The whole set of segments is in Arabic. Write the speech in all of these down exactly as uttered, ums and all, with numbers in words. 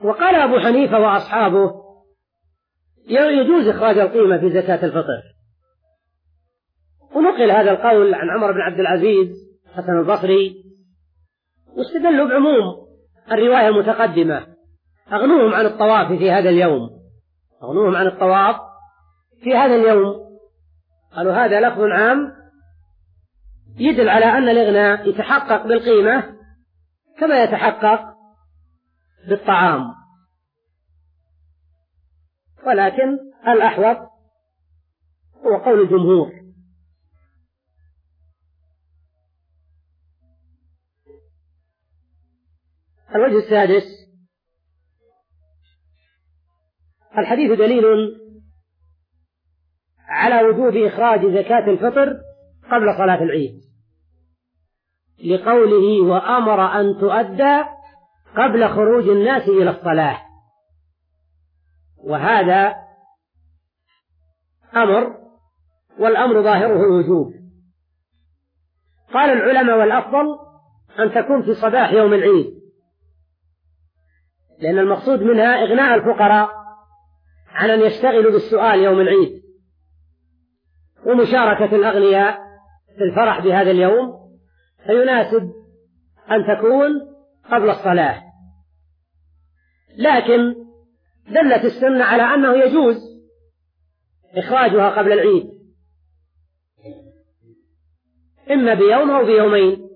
وقال أبو حنيفة وأصحابه يجوز إخراج القيمة في زكاة الفطر، ونقل هذا القول عن عمر بن عبد العزيز حسن البصري، واستدلوا بعموم الرواية المتقدمة: أغنوهم عن الطواف في هذا اليوم، أغنوهم عن الطواف في هذا اليوم. قالوا هذا لفظ عام يدل على أن الإغناء يتحقق بالقيمة كما يتحقق بالطعام، ولكن الأحوط هو قول الجمهور. الوجه السادس: الحديث دليل على وجوب إخراج زكاة الفطر قبل صلاة العيد، لقوله: وأمر أن تؤدى قبل خروج الناس إلى الصلاة. وهذا أمر، والأمر ظاهره الوجوب. قال العلماء: والأفضل أن تكون في صباح يوم العيد، لأن المقصود منها إغناء الفقراء عن أن يشتغلوا بالسؤال يوم العيد، ومشاركة الأغنياء في الفرح بهذا اليوم، فيناسب أن تكون قبل الصلاة. لكن دلت السنة على أنه يجوز إخراجها قبل العيد، إما بيوم أو بيومين،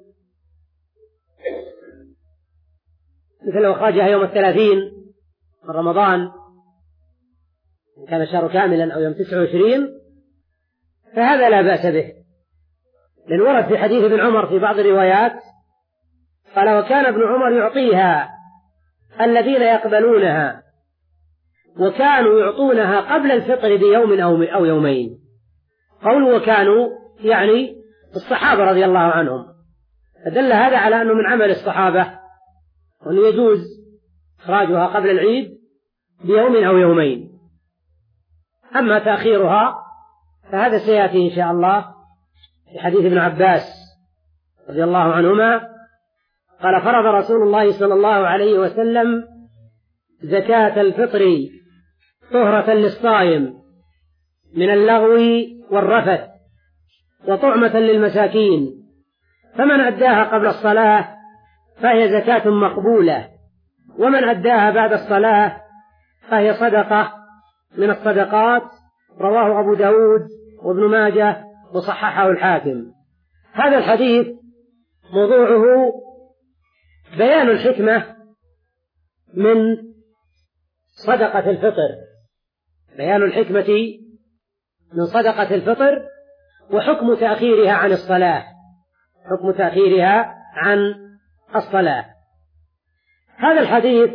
مثل لو أخرجها يوم الثلاثين من رمضان إن كان الشهر كاملا، أو يوم تسعة وعشرين، فهذا لا بأس به، لأن ورد في حديث ابن عمر في بعض الروايات قال: وكان ابن عمر يعطيها الذين يقبلونها، وكانوا يعطونها قبل الفطر بيوم أو يومين. قولوا وكانوا يعني الصحابة رضي الله عنهم، فدل هذا على أنه من عمل الصحابة، وأنه يجوز إخراجها قبل العيد بيوم أو يومين. أما تأخيرها فهذا سيأتي إن شاء الله في حديث ابن عباس رضي الله عنهما قال: فرض رسول الله صلى الله عليه وسلم زكاة الفطر طهرة للصائم من اللغو والرفث وطعمة للمساكين، فمن أداها قبل الصلاة فهي زكاة مقبولة، ومن أداها بعد الصلاة فهي صدقة من الصدقات. رواه أبو داود وابن ماجه وصححه الحاكم. هذا الحديث موضوعه بيان الحكمة من صدقة الفطر، بيان الحكمة من صدقة الفطر، وحكم تأخيرها عن الصلاة، حكم تأخيرها عن الصلاة. هذا الحديث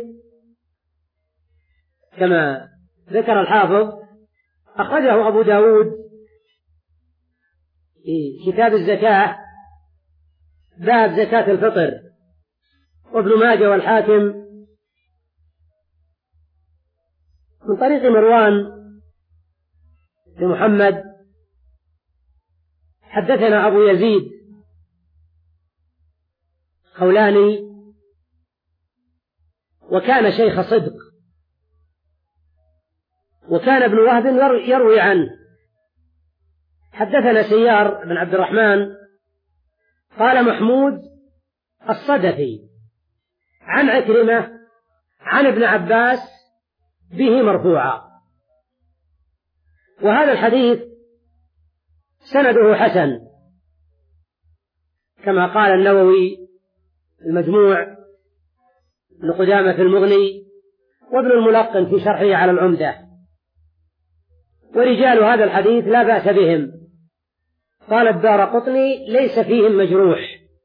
كما ذكر الحافظ أخرجه أبو داود في كتاب الزكاة باب زكاة الفطر، وابن ماجه والحاكم من طريق مروان بن محمد حدثنا أبو يزيد خولاني، وكان شيخ صدق، وكان ابن وهب يروي عنه. حدثنا سيار بن عبد الرحمن قال محمود الصدفي عن عكرمة عن ابن عباس به مرفوعا. وهذا الحديث سنده حسن كما قال النووي المجموع، ابن قدامة في المغني، وابن الملقن في شرحه على العمدة. ورجال هذا الحديث لا بأس بهم، قال الدارقطني ليس فيهم مجروح.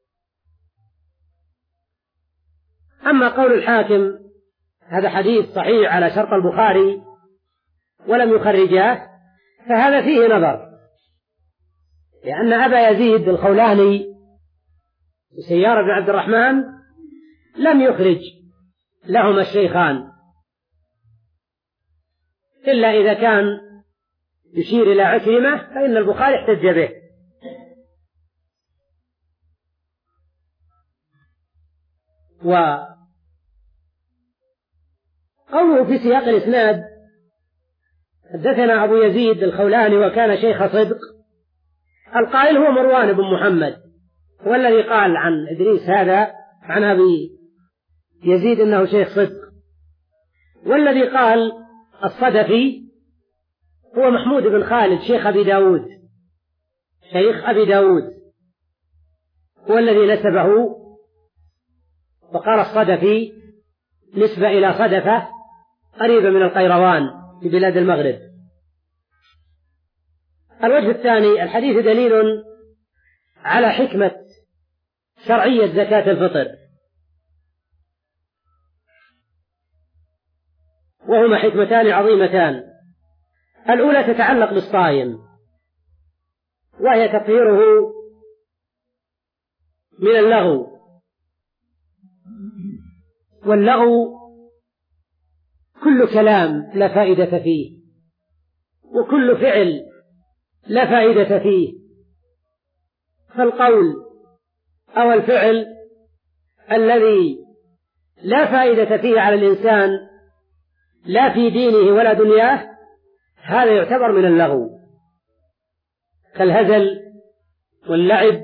أما قول الحاكم هذا حديث صحيح على شرط البخاري ولم يخرجاه، فهذا فيه نظر، لأن أبا يزيد الخولاني سيار بن عبد الرحمن لم يخرج لهما الشيخان، إلا إذا كان يشير إلى عكرمة فإن البخاري احتج به. قوله في سياق الإسناد: حدثنا أبو يزيد الخولاني وكان شيخ صدق، القائل هو مروان بن محمد، هو الذي قال عن إدريس هذا عن أبي يزيد إنه شيخ صدق. والذي قال الصدفي هو محمود بن خالد شيخ أبي داود، شيخ أبي داود هو الذي نسبه، وقال الصدفي نسبة إلى صدفة قريبة من القيروان في بلاد المغرب. الوجه الثاني: الحديث دليل على حكمة شرعية زكاة الفطر، وهما حكمتان عظيمتان. الأولى تتعلق بالصائم، وهي تطهيره من اللغو، واللغو كل كلام لا فائدة فيه، وكل فعل لا فائدة فيه، فالقول أو الفعل الذي لا فائدة فيه على الإنسان لا في دينه ولا دنياه هذا يعتبر من اللغو، كالهزل واللعب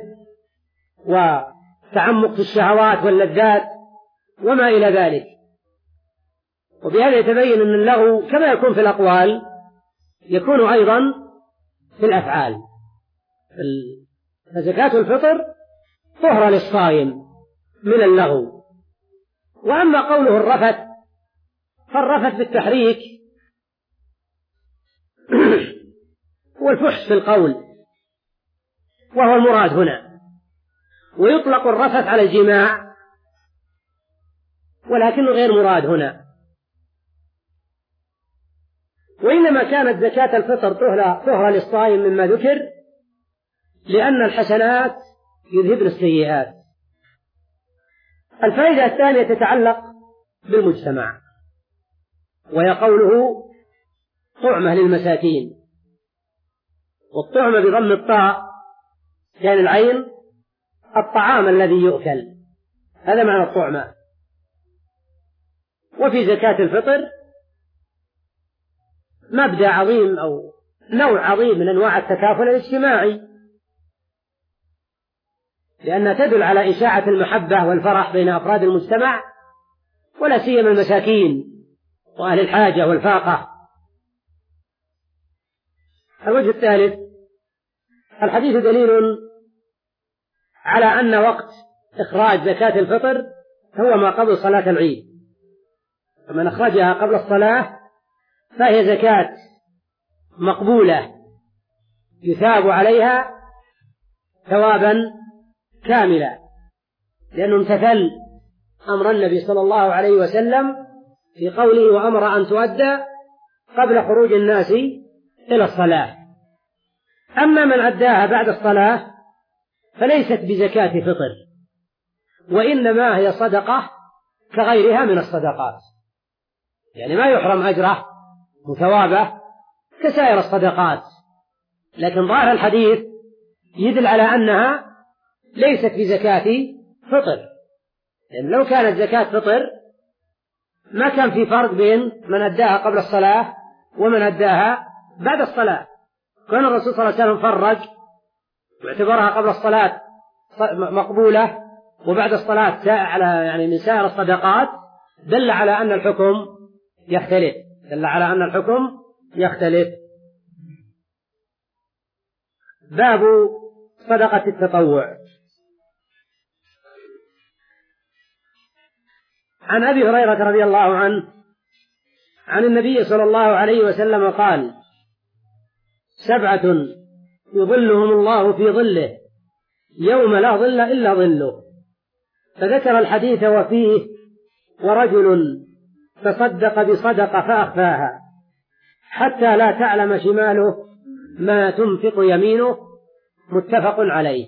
وتعمق في الشهوات واللذات وما إلى ذلك. وبهذا يتبين أن اللغو كما يكون في الأقوال يكون أيضا في الأفعال. فزكاة الفطر طهرة للصائم من اللغو. وأما قوله الرفث فالرفث بالتحريك والفحش في القول، وهو المراد هنا، ويطلق الرفث على الجماع ولكنه غير مراد هنا. وإنما كانت زكاة الفطر طهرة للصائم مما ذكر لأن الحسنات يذهبن السيئات. الفائدة الثانية تتعلق بالمجتمع، وهي قوله طعمة للمساكين، والطعمة بضم الطاء كان العين الطعام الذي يؤكل، هذا معنى الطعمة. وفي زكاة الفطر مبدأ عظيم أو نوع عظيم من أنواع التكافل الاجتماعي، لأنها تدل على إشاعة المحبة والفرح بين أفراد المجتمع، ولا سيما المساكين وأهل الحاجة والفاقة. الوجه الثالث: الحديث دليل على أن وقت إخراج زكاة الفطر هو ما قبل صلاة العيد، فمن أخرجها قبل الصلاة فهي زكاة مقبولة يثاب عليها ثوابا كاملا، لأنه امتثل أمر النبي صلى الله عليه وسلم في قوله: وأمر أن تؤدى قبل خروج الناس إلى الصلاة. أما من أداها بعد الصلاة فليست بزكاة فطر، وإنما هي صدقة كغيرها من الصدقات، يعني ما يحرم أجره وثوابه كسائر الصدقات، لكن ظاهر الحديث يدل على أنها ليست بزكاة فطر، لأن لو كانت زكاة فطر ما كان في فرق بين من أداها قبل الصلاة ومن أداها بعد الصلاة. كان الرسول صلى الله عليه وسلم فرق واعتبرها قبل الصلاة مقبولة وبعد الصلاة على يعني من سائر الصدقات، دل على أن الحكم يختلف دل على أن الحكم يختلف. باب صدقة التطوع. عن أبي هريرة رضي الله عنه عن النبي صلى الله عليه وسلم قال: سبعة يظلهم الله في ظله يوم لا ظل إلا ظله. فذكر الحديث وفيه: ورجل تصدق بصدقة فأخفاها حتى لا تعلم شماله ما تنفق يمينه. متفق عليه.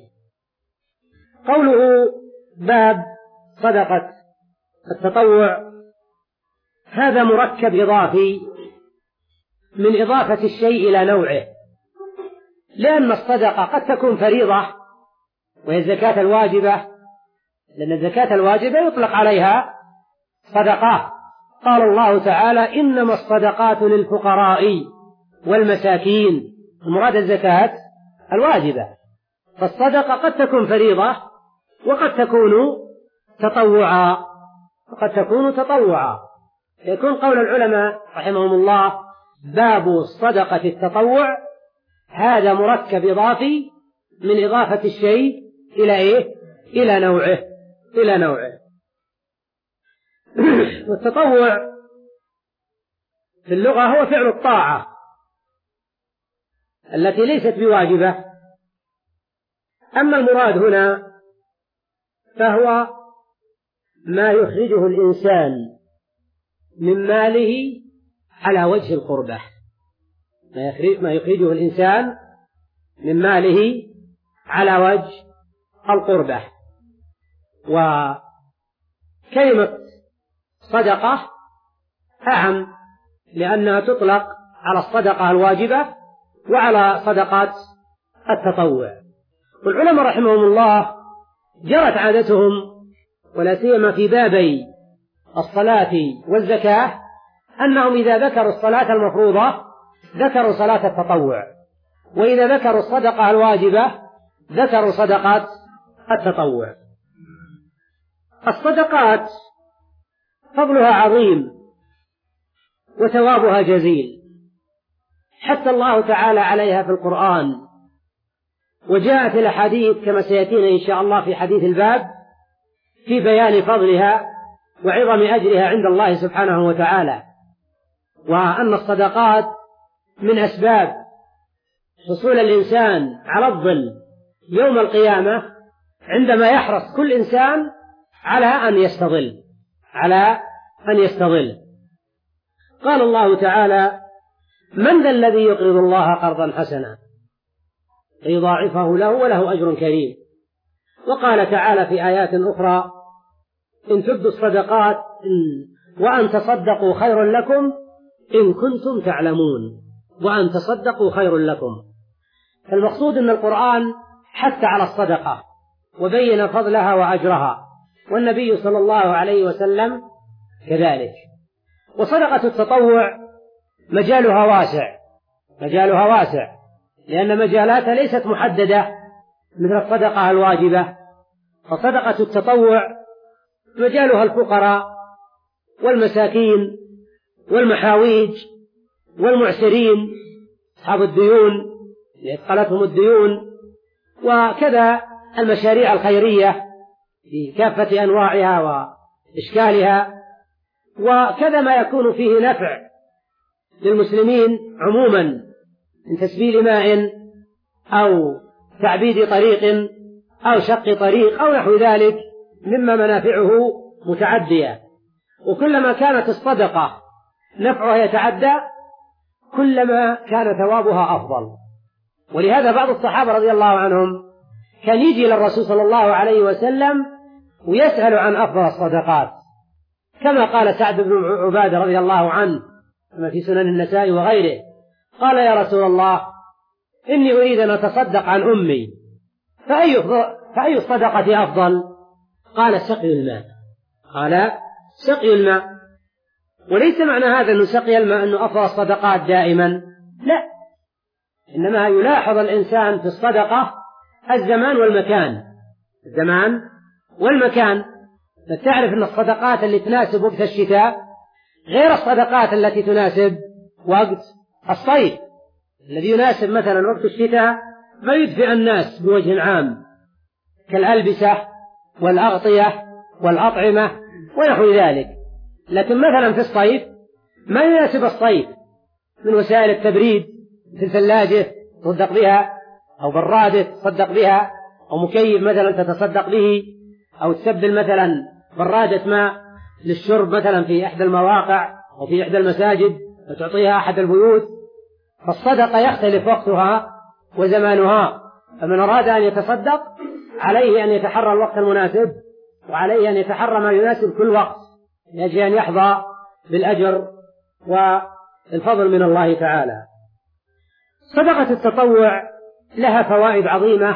قوله باب صدقة التطوع هذا مركب إضافي من إضافة الشيء إلى نوعه، لأن الصدقة قد تكون فريضة وهي الزكاة الواجبة، لأن الزكاة الواجبة يطلق عليها صدقة قال الله تعالى: إنما الصدقات للفقراء والمساكين. المراد الزكاة الواجبة، فالصدقة قد تكون فريضة وقد تكون تطوعا وقد تكون تطوعا يكون قول العلماء رحمهم الله: باب صدقة التطوع هذا مركب إضافي من إضافة الشيء إلى إيه؟ إلى نوعه إلى نوعه والتطوع في اللغة هو فعل الطاعة التي ليست بواجبة. أما المراد هنا فهو ما يخرجه الإنسان من ماله على وجه القربة، ما يخرجه الإنسان من ماله على وجه القربة. وكلمة صدقة أعم لأنها تطلق على الصدقة الواجبة وعلى صدقات التطوع. والعلماء رحمهم الله جرت عادتهم ولا سيما في بابي الصلاة والزكاة أنهم إذا ذكروا الصلاة المفروضة ذكروا صلاة التطوع، وإذا ذكروا الصدقة الواجبة ذكروا صدقات التطوع. الصدقات فضلها عظيم وثوابها جزيل، حتى الله تعالى عليها في القرآن، وجاءت الأحاديث كما سيأتينا إن شاء الله في حديث الباب في بيان فضلها وعظم أجرها عند الله سبحانه وتعالى، وأن الصدقات من أسباب حصول الإنسان على الظل يوم القيامة عندما يحرص كل إنسان على أن يستظل على أن يستظل. قال الله تعالى: من ذا الذي يقرض الله قرضا حسنا فيضاعفه له وله أجر كريم. وقال تعالى في آيات أخرى: إن تبدوا الصدقات وأن تصدقوا خير لكم إن كنتم تعلمون، وأن تصدقوا خير لكم. فالمقصود أن القرآن حث على الصدقة وبين فضلها وأجرها، والنبي صلى الله عليه وسلم كذلك. وصدقة التطوع مجالها واسع مجالها واسع لأن مجالاتها ليست محددة مثل الصدقة الواجبة. فصدقة التطوع مجالها الفقراء والمساكين والمحاويج والمعسرين أصحاب الديون اللي أثقلتهم الديون، وكذا المشاريع الخيرية في كافة أنواعها وإشكالها، وكذا ما يكون فيه نفع للمسلمين عموما من تسبيل ماء أو تعبيد طريق أو شق طريق أو نحو ذلك مما منافعه متعدية. وكلما كانت الصدقة نفعها يتعدى كلما كان ثوابها أفضل. ولهذا بعض الصحابة رضي الله عنهم كان يجي للرسول صلى الله عليه وسلم ويسأل عن أفضل الصدقات، كما قال سعد بن عبادة رضي الله عنه كما في سنن النسائي وغيره، قال: يا رسول الله، إني أريد أن أتصدق عن أمي، فأي فأي الصدقة أفضل؟ قال: سقي الماء قال سقي الماء. وليس معنى هذا أن سقي الماء أنه أفضل الصدقات دائما، لا، إنما يلاحظ الإنسان في الصدقة الزمان والمكان الزمان والمكان فتعرف أن الصدقات اللي تناسب وقت الشتاء غير الصدقات التي تناسب وقت الصيف. الذي يناسب مثلا وقت الشتاء ما يدفع الناس بوجه عام كالألبسة والأغطية والأطعمة ونحو ذلك، لكن مثلا في الصيف ما يناسب الصيف من وسائل التبريد في الثلاجة تصدق بها، أو برادة تصدق بها، أو مكيف مثلا تتصدق به، أو تسبل مثلا برادة ماء للشرب مثلا في إحدى المواقع أو في إحدى المساجد وتعطيها أحد البيوت. فالصدقة يختلف وقتها وزمانها، فمن أراد أن يتصدق عليه أن يتحرى الوقت المناسب، وعليه أن يتحرى ما يناسب كل وقت لأجل أن يحظى بالأجر والفضل من الله تعالى. صدقة التطوع لها فوائد عظيمة،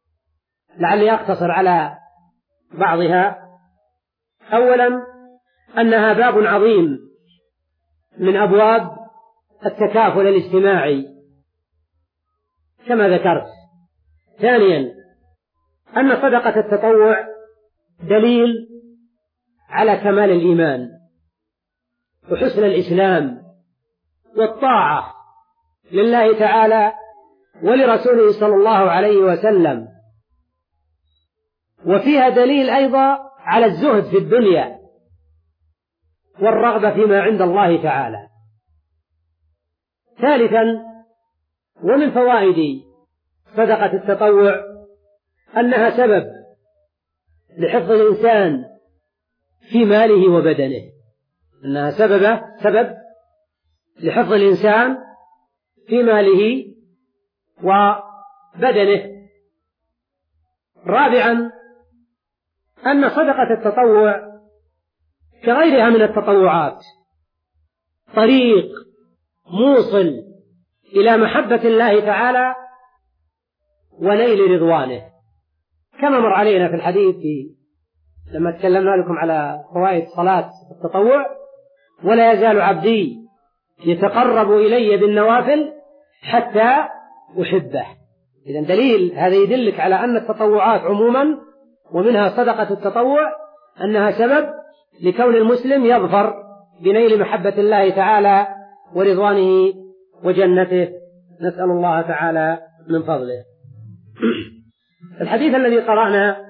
لعلي أقتصر على بعضها. أولا أنها باب عظيم من أبواب التكافل الاجتماعي كما ذكرت. ثانيا أن صدقة التطوع دليل على كمال الإيمان وحسن الإسلام والطاعة لله تعالى ولرسوله صلى الله عليه وسلم، وفيها دليل أيضا على الزهد في الدنيا والرغبة فيما عند الله تعالى. ثالثا ومن فوائد صدقة التطوع أنها سبب لحفظ الإنسان في ماله وبدنه، أنها سبب سبب لحفظ الإنسان في ماله وبدنه. رابعا أن صدقة التطوع كغيرها من التطوعات طريق موصل إلى محبة الله تعالى ونيل رضوانه، كما مر علينا في الحديث في لما تكلمنا لكم على فوائد صلاة التطوع: ولا يزال عبدي يتقرب إلي بالنوافل حتى أحبه. إذن دليل هذا يدلك على أن التطوعات عموما ومنها صدقة التطوع أنها سبب لكون المسلم يظفر بنيل محبة الله تعالى ورضوانه وجنته، نسأل الله تعالى من فضله. الحديث الذي قرأنا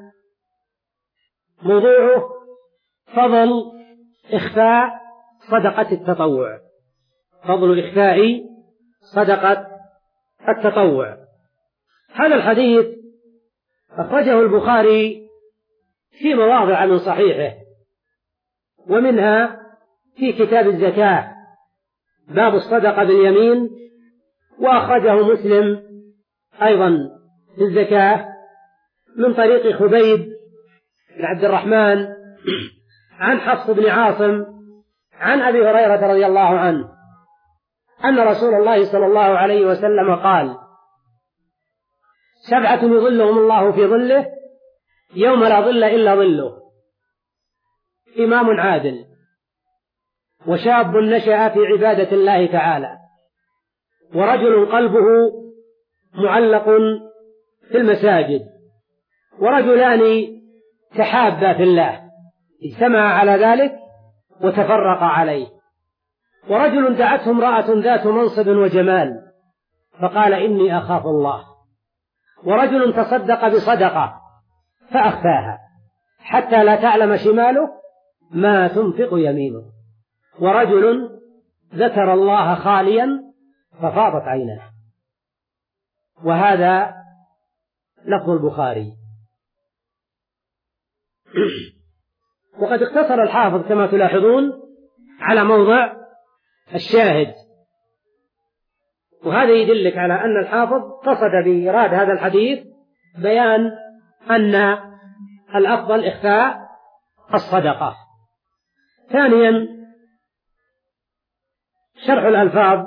موضوعه فضل إخفاء صدقة التطوع، فضل إخفاء صدقة التطوع. هذا الحديث أخرجه البخاري في مواضع من صحيحه، ومنها في كتاب الزكاة باب الصدقة باليمين، وأخرجه مسلم أيضا في الزكاة من طريق خبيب بن عبد الرحمن عن حفص بن عاصم عن أبي هريرة رضي الله عنه أن رسول الله صلى الله عليه وسلم قال: سبعة يظلهم الله في ظله يوم لا ظل إلا ظله: إمام عادل، وشاب نشأ في عبادة الله تعالى، ورجل قلبه معلق في المساجد، ورجلان تحابا في الله اجتمعا على ذلك وتفرقا عليه، ورجل دعته امرأة ذات منصب وجمال فقال: إني أخاف الله، ورجل تصدق بصدقة فأخفاها حتى لا تعلم شماله ما تنفق يمينه، ورجل ذكر الله خاليا ففاضت عيناه. وهذا لفظ البخاري. وقد اقتصر الحافظ كما تلاحظون على موضع الشاهد، وهذا يدلك على أن الحافظ قصد بإيراد هذا الحديث بيان أن الأفضل إخفاء الصدقة. ثانيا شرح الألفاظ،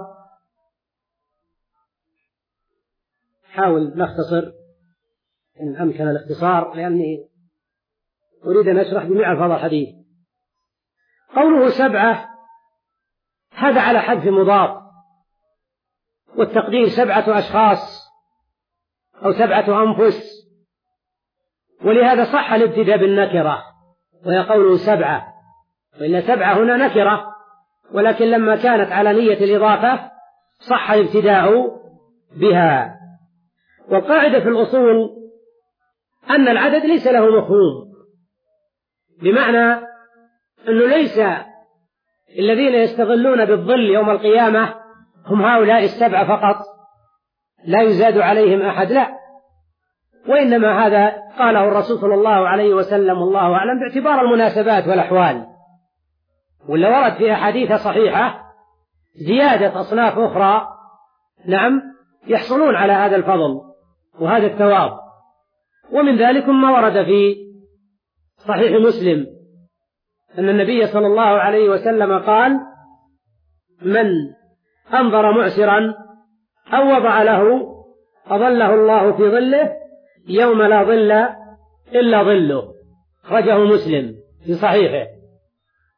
حاول نختصر إن أمكن الاختصار لأني أريد أن أشرح جميع ألفاظ الحديث. قوله سبعة هذا على حذف مضاف، والتقدير سبعة أشخاص أو سبعة أنفس، ولهذا صح الابتداء بالنكرة وهي قوله سبعة، وإن سبعة هنا نكرة، ولكن لما كانت على نية الإضافة صح الابتداء بها. والقاعدة في الأصول أن العدد ليس له مفهوم، بمعنى أنه ليس الذين يستظلون بالظل يوم القيامة هم هؤلاء السبعة فقط لا يزاد عليهم أحد، لا، وإنما هذا قاله الرسول صلى الله عليه وسلم والله أعلم باعتبار المناسبات والأحوال، ولا ورد في أحاديث صحيحة زيادة أصناف أخرى نعم يحصلون على هذا الفضل وهذا الثواب. ومن ذلك ما ورد في صحيح مسلم أن النبي صلى الله عليه وسلم قال: من أنظر معسرا أو وضع له أظله الله في ظله يوم لا ظل إلا ظله، أخرجه مسلم في صحيحه.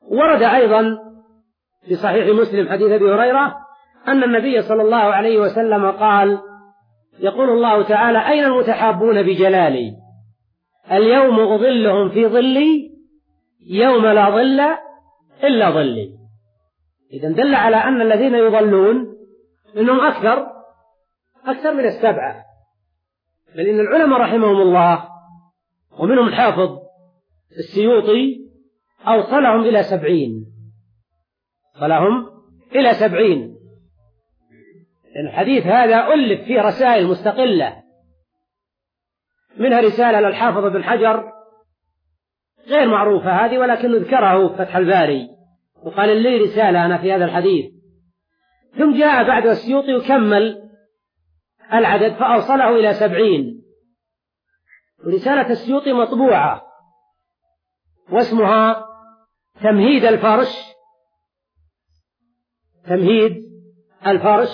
ورد أيضا في صحيح مسلم حديث أبي هريرة أن النبي صلى الله عليه وسلم قال: يقول الله تعالى: أين المتحابون بجلالي؟ اليوم أظلهم في ظلي يوم لا ظل إلا ظلي. إذن دل على أن الذين يظلون إنهم أكثر أكثر من السبعة، بل إن العلماء رحمهم الله ومنهم الحافظ السيوطي أوصلهم إلى سبعين، صلهم إلى سبعين. الحديث هذا ألف فيه رسائل مستقلة، منها رسالة للحافظ بن حجر غير معروفة هذه، ولكن ذكره في فتح الباري وقال لي رسالة أنا في هذا الحديث. ثم جاء بعد السيوطي وكمل العدد فأوصله إلى سبعين. ورسالة السيوطي مطبوعة واسمها تمهيد الفرش، تمهيد الفرش.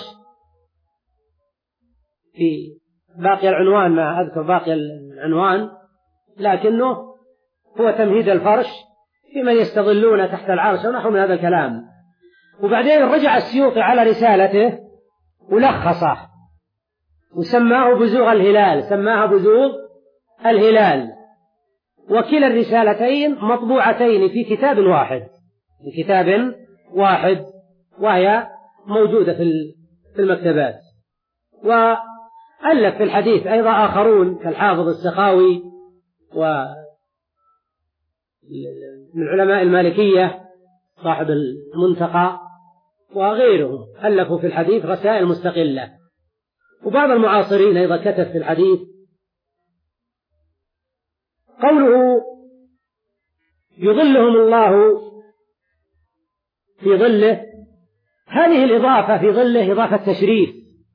في باقي العنوان ما أذكر باقي العنوان، لكنه هو تمهيد الفرش في من يستظلون تحت العرش ونحو من هذا الكلام. وبعدين رجع السيوطي على رسالته ولخصه وسماه بزوغ الهلال، سماها بزوغ الهلال. وكلا الرسالتين مطبوعتين في كتاب واحد، في كتاب واحد، وهي موجودة في المكتبات. وألف في الحديث أيضا آخرون كالحافظ السخاوي ومن علماء المالكية صاحب المنتقى وغيرهم، ألفوا في الحديث رسائل مستقلة. وبعض المعاصرين أيضا كتب في الحديث. قوله يظلهم الله في ظله، هذه الإضافة في ظله إضافة تشريف،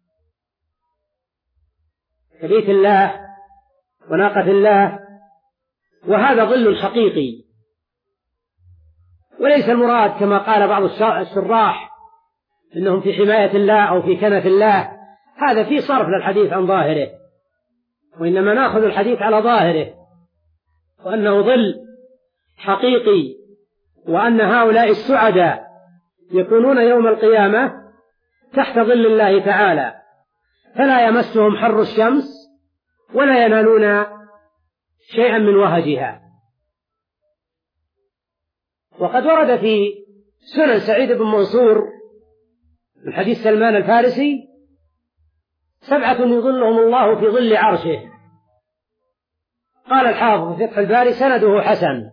كبيت الله وناقة الله، وهذا ظل حقيقي، وليس المراد كما قال بعض الشراح إنهم في حماية الله أو في كنف الله، هذا في صرف للحديث عن ظاهره، وإنما نأخذ الحديث على ظاهره، وأنه ظل حقيقي، وأن هؤلاء السعداء يكونون يوم القيامة تحت ظل الله تعالى، فلا يمسهم حر الشمس ولا ينالون شيئا من وهجها. وقد ورد في سنن سعيد بن منصور من حديث سلمان الفارسي: سبعة يظلهم الله في ظل عرشه. قال الحافظ في فتح الباري: سنده حسن.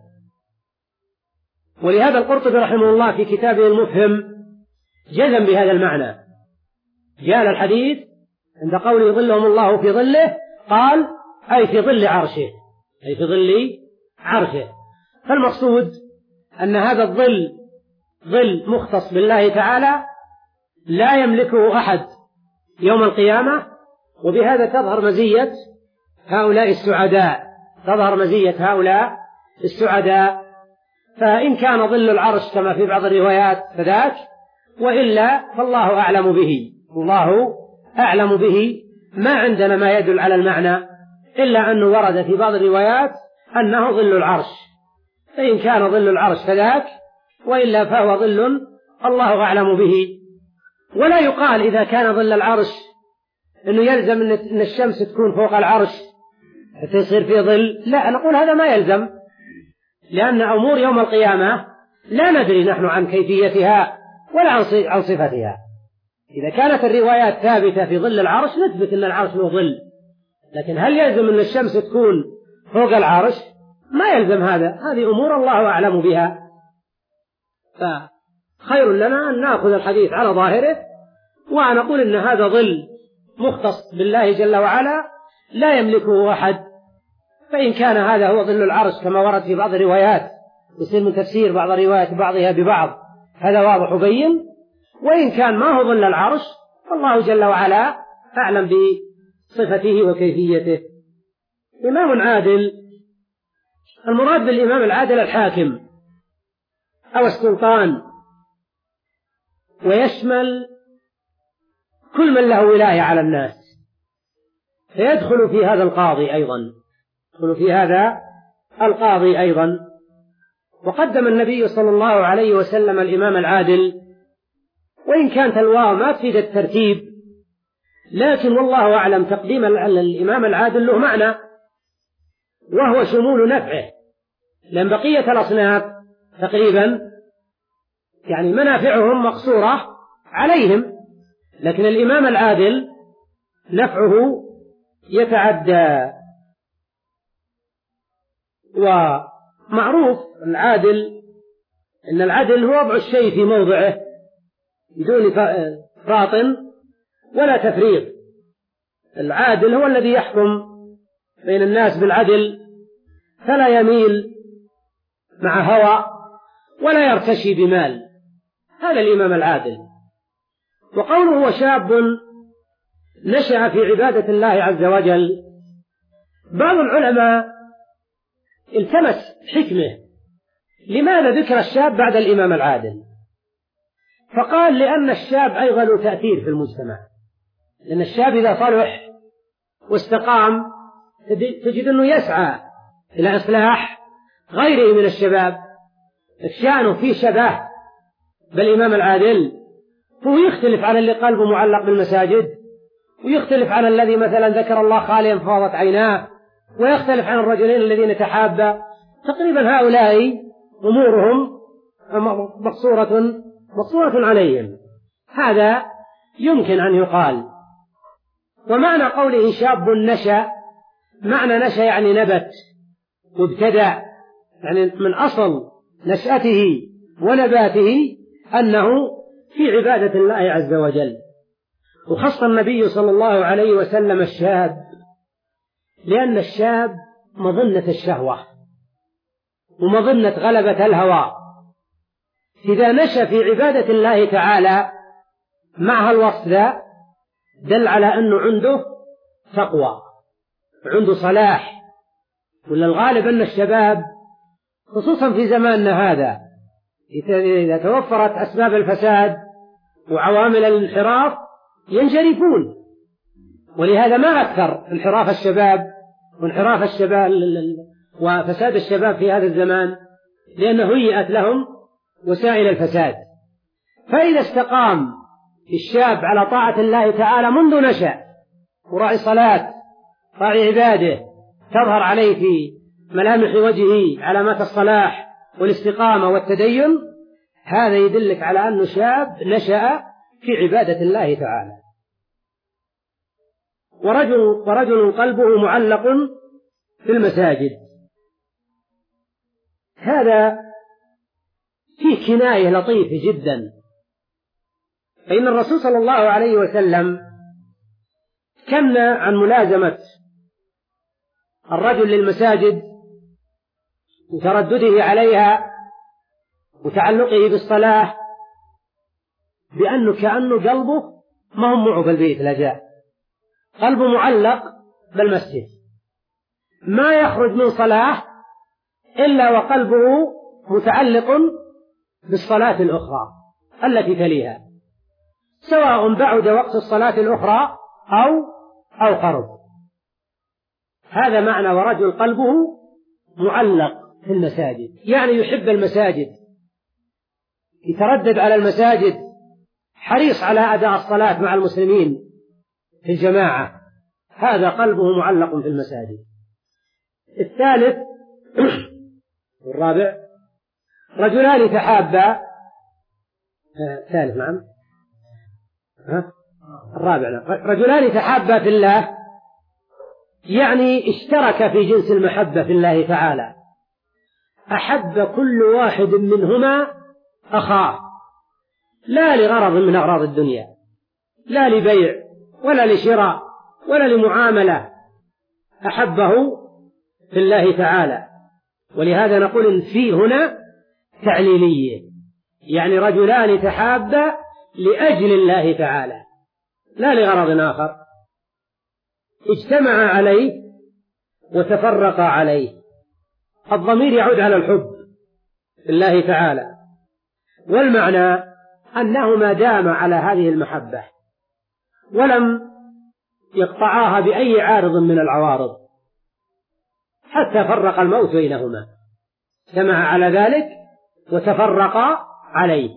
ولهذا القرطبي رحمه الله في كتابه المفهم جزم بهذا المعنى، جاء الحديث عند قوله يظلهم الله في ظله قال: أي في ظل عرشه، أي في ظل عرشه. فالمقصود أن هذا الظل ظل مختص بالله تعالى لا يملكه أحد يوم القيامة. وبهذا تظهر مزية هؤلاء السعداء، تظهر مزية هؤلاء السعداء. فإن كان ظل العرش كما في بعض الروايات فذاك، وإلا فالله أعلم به، الله أعلم به. ما عندنا ما يدل على المعنى إلا أنه ورد في بعض الروايات أنه ظل العرش، فإن كان ظل العرش فذاك، وإلا فهو ظل الله أعلم به. ولا يقال إذا كان ظل العرش أنه يلزم أن الشمس تكون فوق العرش حتى يصير في ظل، لا، نقول هذا ما يلزم، لأن أمور يوم القيامة لا ندري نحن عن كيفيتها ولا عن صفتها. إذا كانت الروايات ثابتة في ظل العرش نثبت أن العرش له ظل، لكن هل يلزم أن الشمس تكون فوق العرش؟ ما يلزم هذا، هذه أمور الله أعلم بها. فخير لنا أن نأخذ الحديث على ظاهره، ونقول أن هذا ظل مختص بالله جل وعلا لا يملكه أحد. فإن كان هذا هو ظل العرش كما ورد في بعض الروايات، يصير من تفسير بعض الروايات بعضها ببعض، هذا واضح وبين. وإن كان ما هو ظل العرش فالله جل وعلا أعلم بصفته وكيفيته. إمام عادل، المراد بالإمام العادل الحاكم أو السلطان، ويشمل كل من له ولاية على الناس، فيدخل في هذا القاضي أيضا، يدخل في هذا القاضي أيضا. وقدم النبي صلى الله عليه وسلم الإمام العادل، وإن كانت الواو ما تفيد الترتيب، لكن والله أعلم تقديم الإمام العادل له معنى، وهو شمول نفعه، لأن بقية الأصناف تقريبا يعني منافعهم مقصورة عليهم، لكن الإمام العادل نفعه يتعدى. ومعروف العادل أن العدل هو وضع الشيء في موضعه بدون إفراط ولا تفريط. العادل هو الذي يحكم بين الناس بالعدل، فلا يميل مع هوى ولا يرتشي بمال، هذا الإمام العادل. وقوله هو شاب نشأ في عبادة الله عز وجل، بعض العلماء التمس حكمة لماذا ذكر الشاب بعد الإمام العادل، فقال لأن الشاب أيضا له تأثير في المجتمع، لأن الشاب إذا صلح واستقام تجد أنه يسعى إلى إصلاح غيره من الشباب. شأنه فيه شبه بالإمام العادل، هو يختلف عن اللي قلبه معلق بالمساجد، ويختلف عن الذي مثلا ذكر الله خاليا فاضت عيناه، ويختلف عن الرجلين الذين تحابا. تقريبا هؤلاء أمورهم مقصورة مقصورة عليهم، هذا يمكن أن يقال. ومعنى قوله شاب نشأ، معنى نشأ يعني نبت وابتدأ، يعني من أصل نشأته ونباته أنه في عبادة الله عز وجل. وخص النبي صلى الله عليه وسلم الشاب لأن الشاب مظنة الشهوة ومظنة غلبة الهوى، إذا نشأ في عبادة الله تعالى معها الوصف ذا دل على أنه عنده تقوى، عنده صلاح. ولا الغالب أن الشباب خصوصا في زماننا هذا إذا توفرت أسباب الفساد وعوامل الانحراف ينجرفون، ولهذا ما أكثر انحراف الشباب وانحراف الشباب وفساد الشباب في هذا الزمان، لأنه هيئت لهم وسائل الفساد. فإذا استقام الشاب على طاعة الله تعالى منذ نشأ، وراعي صلاة راعي عباده تظهر عليه في ملامح وجهه علامات الصلاح والاستقامة والتدين، هذا يدلك على أنه شاب نشأ في عبادة الله تعالى. ورجل, ورجل قلبه معلق في المساجد، هذا فيه كناية لطيفة جدا. فإن الرسول صلى الله عليه وسلم كان عن ملازمة الرجل للمساجد وتردده عليها وتعلقه بالصلاة بأنه كأنه قلبه ما هم معه بالبيت، لا جاء قلبه معلق بالمسجد، ما يخرج من صلاة إلا وقلبه متعلق بالصلاة الأخرى التي تليها، سواء بعد وقت الصلاة الأخرى أو أو قرب. هذا معنى ورجل قلبه معلق في المساجد، يعني يحب المساجد، يتردد على المساجد، حريص على أداء الصلاة مع المسلمين في الجماعة، هذا قلبه معلق في المساجد. الثالث والرابع رجلان تحابا، ثالث نعم ها؟ الرابع نعم. رجلان تحابا في الله، يعني اشترك في جنس المحبة في الله تعالى، أحب كل واحد منهما أخاه، لا لغرض من أغراض الدنيا، لا لبيع ولا لشراء ولا لمعاملة، أحبه في الله تعالى. ولهذا نقول إن في هنا تعليلية، يعني رجلان تحابا لأجل الله تعالى لا لغرض آخر، اجتمعا عليه وتفرقا عليه. الضمير يعود على الحب في الله تعالى، والمعنى أنهما داما على هذه المحبة ولم يقطعاها بأي عارض من العوارض حتى فرق الموت بينهما، اجتمع على ذلك وتفرقا عليه.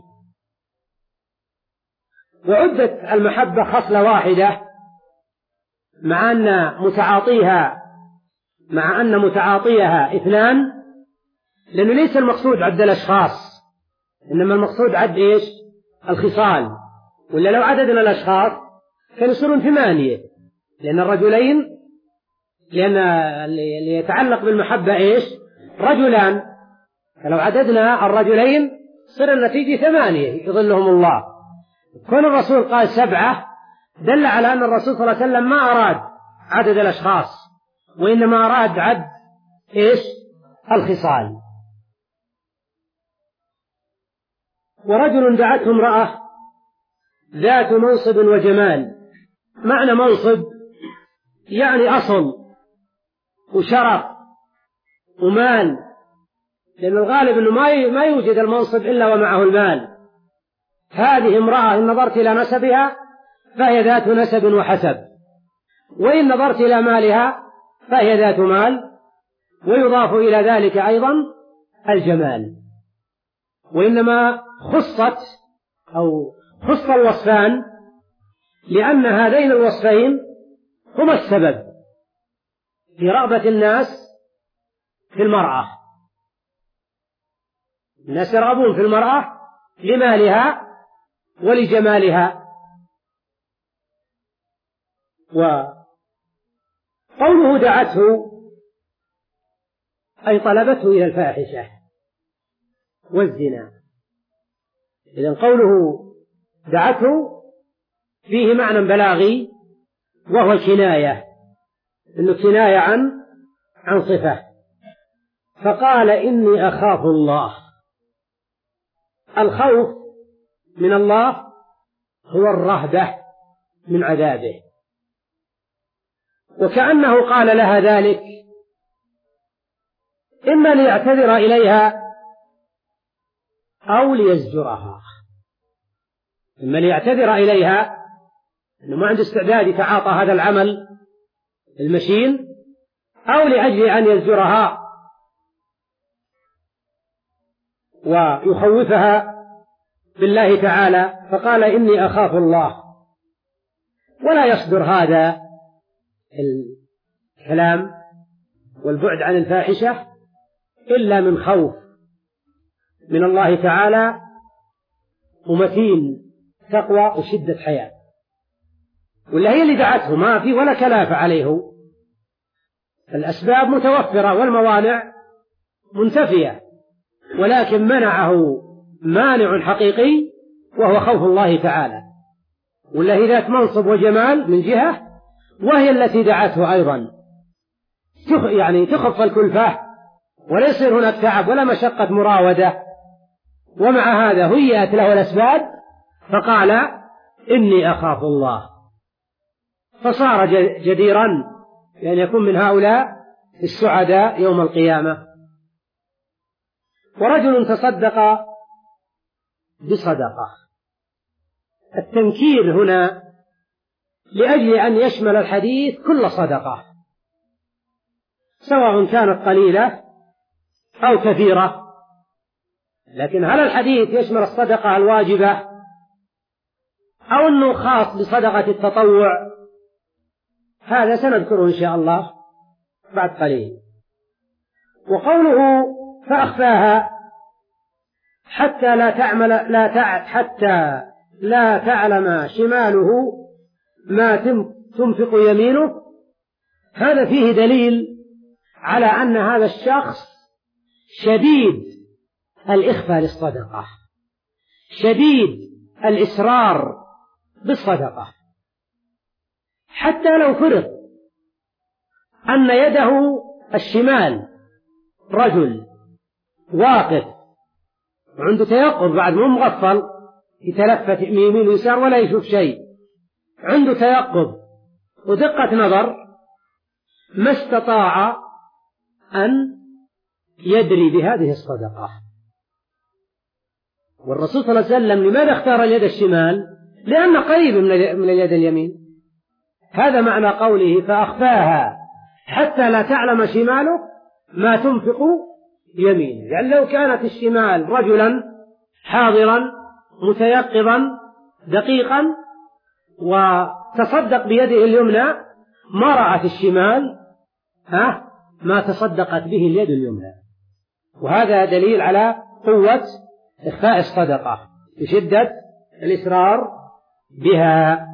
وعدت المحبة خصلة واحدة مع أن متعاطيها مع أن متعاطيها اثنان، لأنه ليس المقصود عد الأشخاص، إنما المقصود عد إيش؟ الخصال. ولا لو عددنا الأشخاص كانوا يصيرون ثمانية، لأن الرجلين لأن اللي يتعلق بالمحبة إيش؟ رجلان، فلو عددنا الرجلين صار النتيجة ثمانية يظلهم الله. كون الرسول قال سبعة دل على أن الرسول صلى الله عليه وسلم ما أراد عدد الأشخاص، وإنما أراد عد إيش؟ الخصال. ورجل دعته امرأة ذات منصب وجمال. معنى منصب يعني أصل وشرف ومال، لأن الغالب أنه ما يوجد المنصب إلا ومعه المال. هذه امرأة إن نظرت إلى نسبها فهي ذات نسب وحسب، وإن نظرت إلى مالها فهي ذات مال، ويضاف إلى ذلك أيضا الجمال. وإنما خصت أو خص الوصفان لأن هذين الوصفين هما السبب في رغبة الناس في المرأة. الناس يرغبون في المرأة لمالها ولجمالها. وقوله دعته أي طلبته إلى الفاحشة والزنا. إذن قوله دعته فيه معنى بلاغي وهو كناية، إنه كناية عن عن صفة. فقال إني أخاف الله. الخوف من الله هو الرهبة من عذابه، وكأنه قال لها ذلك إما ليعتذر إليها أو ليزجرها. إما ليعتذر إليها أنه ما عنده استعداد يتعاطى هذا العمل المشين، أو لأجل أن يزجرها ويخوفها بالله تعالى. فقال إني أخاف الله. ولا يصدر هذا الكلام والبعد عن الفاحشة إلا من خوف من الله تعالى ومتين تقوى وشدة حياة. ولا هي اللي دعته، ما في ولا كلافة عليه، الأسباب متوفرة والموانع منتفية، ولكن منعه مانع حقيقي وهو خوف الله تعالى. ولا هي ذات منصب وجمال من جهة، وهي التي دعته أيضا، يعني تخف الكلفة ولا يصير هناك تعب ولا مشقة مراودة، ومع هذا هيئت له الأسباب فقال إني أخاف الله. فصار جديرا بأن يكون من هؤلاء السعداء يوم القيامة. ورجل تصدق بصدقة. التنكير هنا لأجل أن يشمل الحديث كل صدقة، سواء كانت قليلة أو كثيرة. لكن هل الحديث يشمل الصدقة الواجبة أو أنه خاص بصدقة التطوع؟ هذا سنذكره إن شاء الله بعد قليل. وقوله فأخفاها حتى لا تعمل لا تع حتى لا تعلم شماله ما تنفق يمينه، هذا فيه دليل على أن هذا الشخص شديد الإخفاء للصدقة، شديد الإصرار بالصدقة، حتى لو فرض أن يده الشمال رجل واقف وعنده تيقظ بعد مو مغفل يتلفت يمين ويسار ولا يشوف شيء، عنده تيقظ ودقة نظر، ما استطاع أن يدري بهذه الصدقة. والرسول صلى الله عليه وسلم لماذا اختار اليد الشمال؟ لأنه قريب من اليد اليمين. هذا معنى قوله فأخفاها حتى لا تعلم شماله ما تنفق يمينه، يعني لو كانت الشمال رجلا حاضرا متيقظا دقيقا وتصدق بيده اليمنى ما رأت الشمال ها ما تصدقت به اليد اليمنى. وهذا دليل على قوة إخفاء الصدقة بشدة الإصرار بها.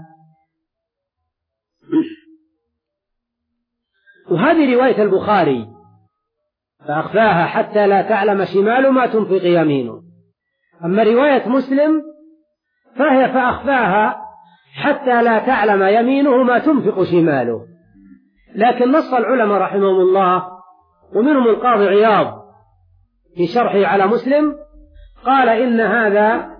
وهذه رواية البخاري فأخفاها حتى لا تعلم شمال ما تنفق يمينه. أما رواية مسلم فهي فأخفاها حتى لا تعلم يمينه ما تنفق شماله. لكن نص العلماء رحمهم الله ومنهم القاضي عياض في شرحه على مسلم قال إن هذا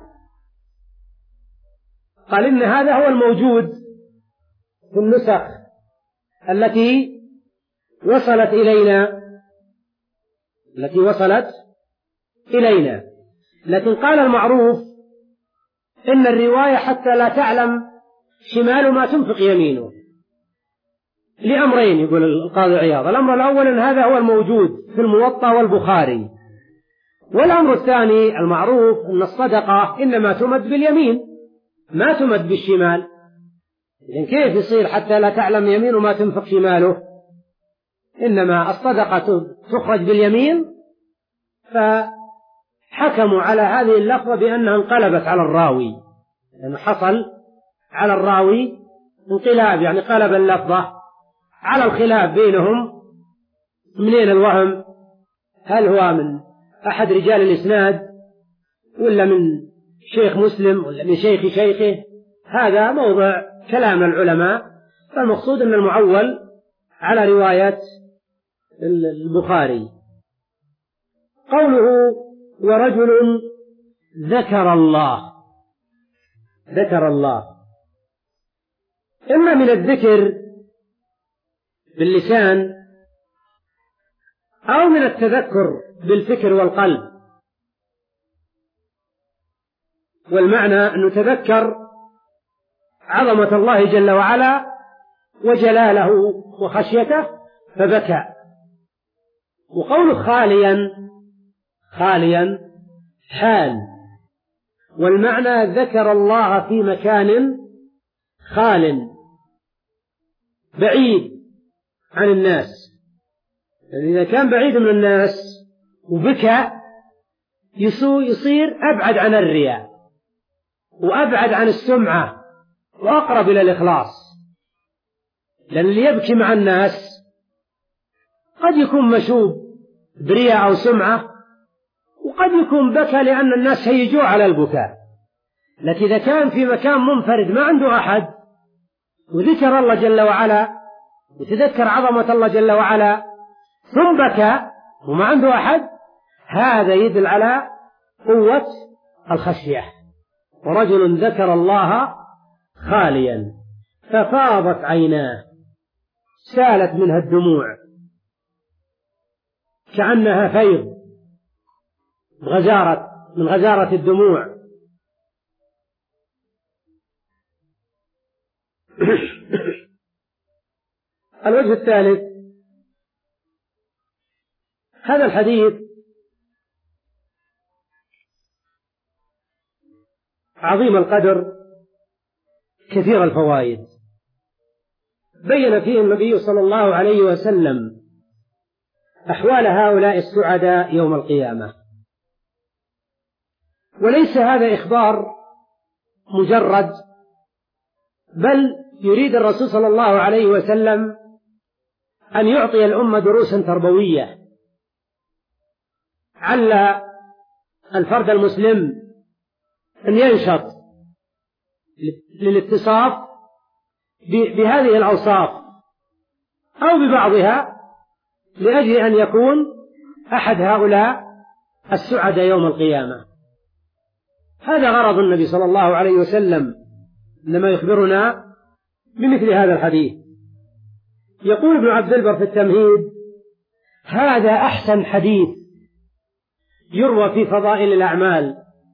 قال إن هذا هو الموجود في النسخ التي وصلت إلينا التي وصلت إلينا لكن قال المعروف إن الرواية حتى لا تعلم شمال ما تنفق يمينه لأمرين. يقول القاضي عياض: الأمر الأول أن هذا هو الموجود في الموطأ والبخاري، والأمر الثاني المعروف أن الصدقة إنما تمد باليمين ما تمد بالشمال. إذن كيف يصير حتى لا تعلم يمينه ما تنفق شماله؟ إنما الصدقة تخرج باليمين. فحكموا على هذه اللفظة بأنها انقلبت على الراوي، لأنه يعني حصل على الراوي انقلاب، يعني قلب اللفظة على الخلاف بينهم. منين الوهم؟ هل هو من أحد رجال الإسناد ولا من شيخ مسلم ولا من شيخ شيخه؟ هذا موضع كلام العلماء. فالمقصود أن المعول على رواية البخاري. قوله: ورجل ذكر الله، ذكر الله إما من الذكر باللسان أو من التذكر بالفكر والقلب. والمعنى أنه تذكر عظمة الله جل وعلا وجلاله وخشيته فبكى. وقوله خاليا، خاليا حال، والمعنى ذكر الله في مكان خال بعيد عن الناس. يعني إذا كان بعيد من الناس وبكى يصير أبعد عن الرياء وأبعد عن السمعة وأقرب إلى الإخلاص. لأن اللي يبكي مع الناس قد يكون مشوب برياء أو سمعة، وقد يكون بكى لأن الناس هيجوا على البكاء. لكن إذا كان في مكان منفرد ما عنده أحد وذكر الله جل وعلا وتذكر عظمة الله جل وعلا ثم بكى وما عنده أحد، هذا يدل على قوة الخشية. ورجل ذكر الله خاليا ففاضت عيناه، سالت منها الدموع كأنها فيض غزارة من غزارة الدموع. الوجه الثالث: هذا الحديث عظيم القدر كثير الفوائد، بين فيه النبي صلى الله عليه وسلم أحوال هؤلاء السعداء يوم القيامة. وليس هذا إخبار مجرد، بل يريد الرسول صلى الله عليه وسلم أن يعطي الأمة دروسا تربوية على الفرد المسلم أن ينشط للاتصاف بهذه الأوصاف أو ببعضها لأجل أن يكون أحد هؤلاء السعداء يوم القيامة. هذا غرض النبي صلى الله عليه وسلم لما يخبرنا بمثل هذا الحديث. يقول ابن عبد البر في التمهيد: هذا أحسن حديث يروى في فضائل الأعمال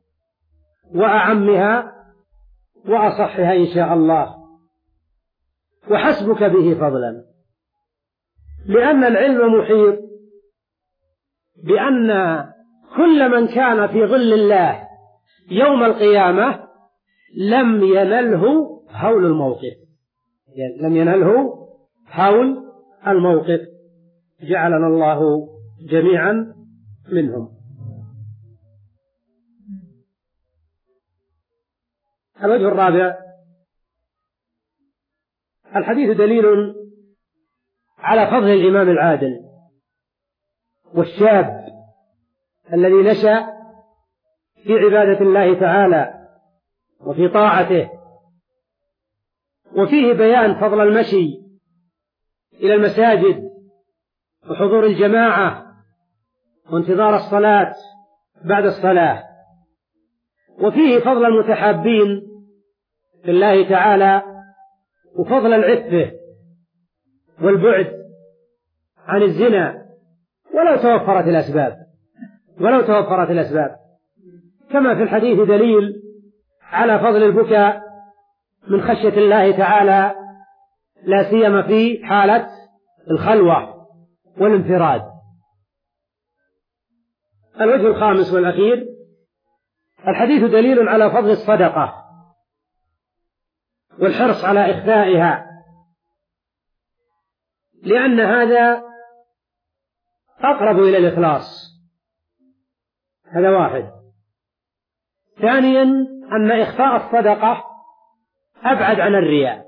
وأعمها وأصحها إن شاء الله، وحسبك به فضلا، لأن العلم محيط بأن كل من كان في ظل الله يوم القيامة لم ينله هول الموقف، يعني لم ينله هول الموقف، جعلنا الله جميعا منهم. الوجه الرابع: الحديث دليل على فضل الإمام العادل والشاب الذي نشأ في عبادة الله تعالى وفي طاعته، وفيه بيان فضل المشي إلى المساجد وحضور الجماعة وانتظار الصلاة بعد الصلاة، وفيه فضل المتحابين في الله تعالى وفضل العفة والبعد عن الزنا ولو توفرت الأسباب ولو توفرت الأسباب كما في الحديث دليل على فضل البكاء من خشية الله تعالى لا سيما في حالة الخلوة والانفراد. الوجه الخامس والأخير: الحديث دليل على فضل الصدقة والحرص على إخفائها، لأن هذا أقرب إلى الإخلاص، هذا واحد. ثانيا أن إخفاء الصدقة أبعد عن الرياء.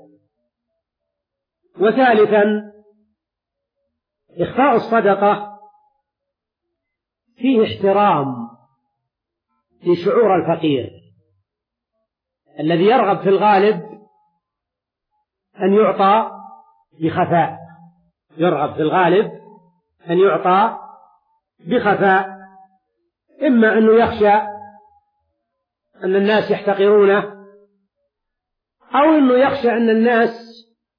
وثالثا إخفاء الصدقة فيه احترام لشعور الفقير الذي يرغب في الغالب أن يعطى بخفاء، يرغب في الغالب أن يعطى بخفاء، إما أنه يخشى أن الناس يحتقرونه، أو أنه يخشى أن الناس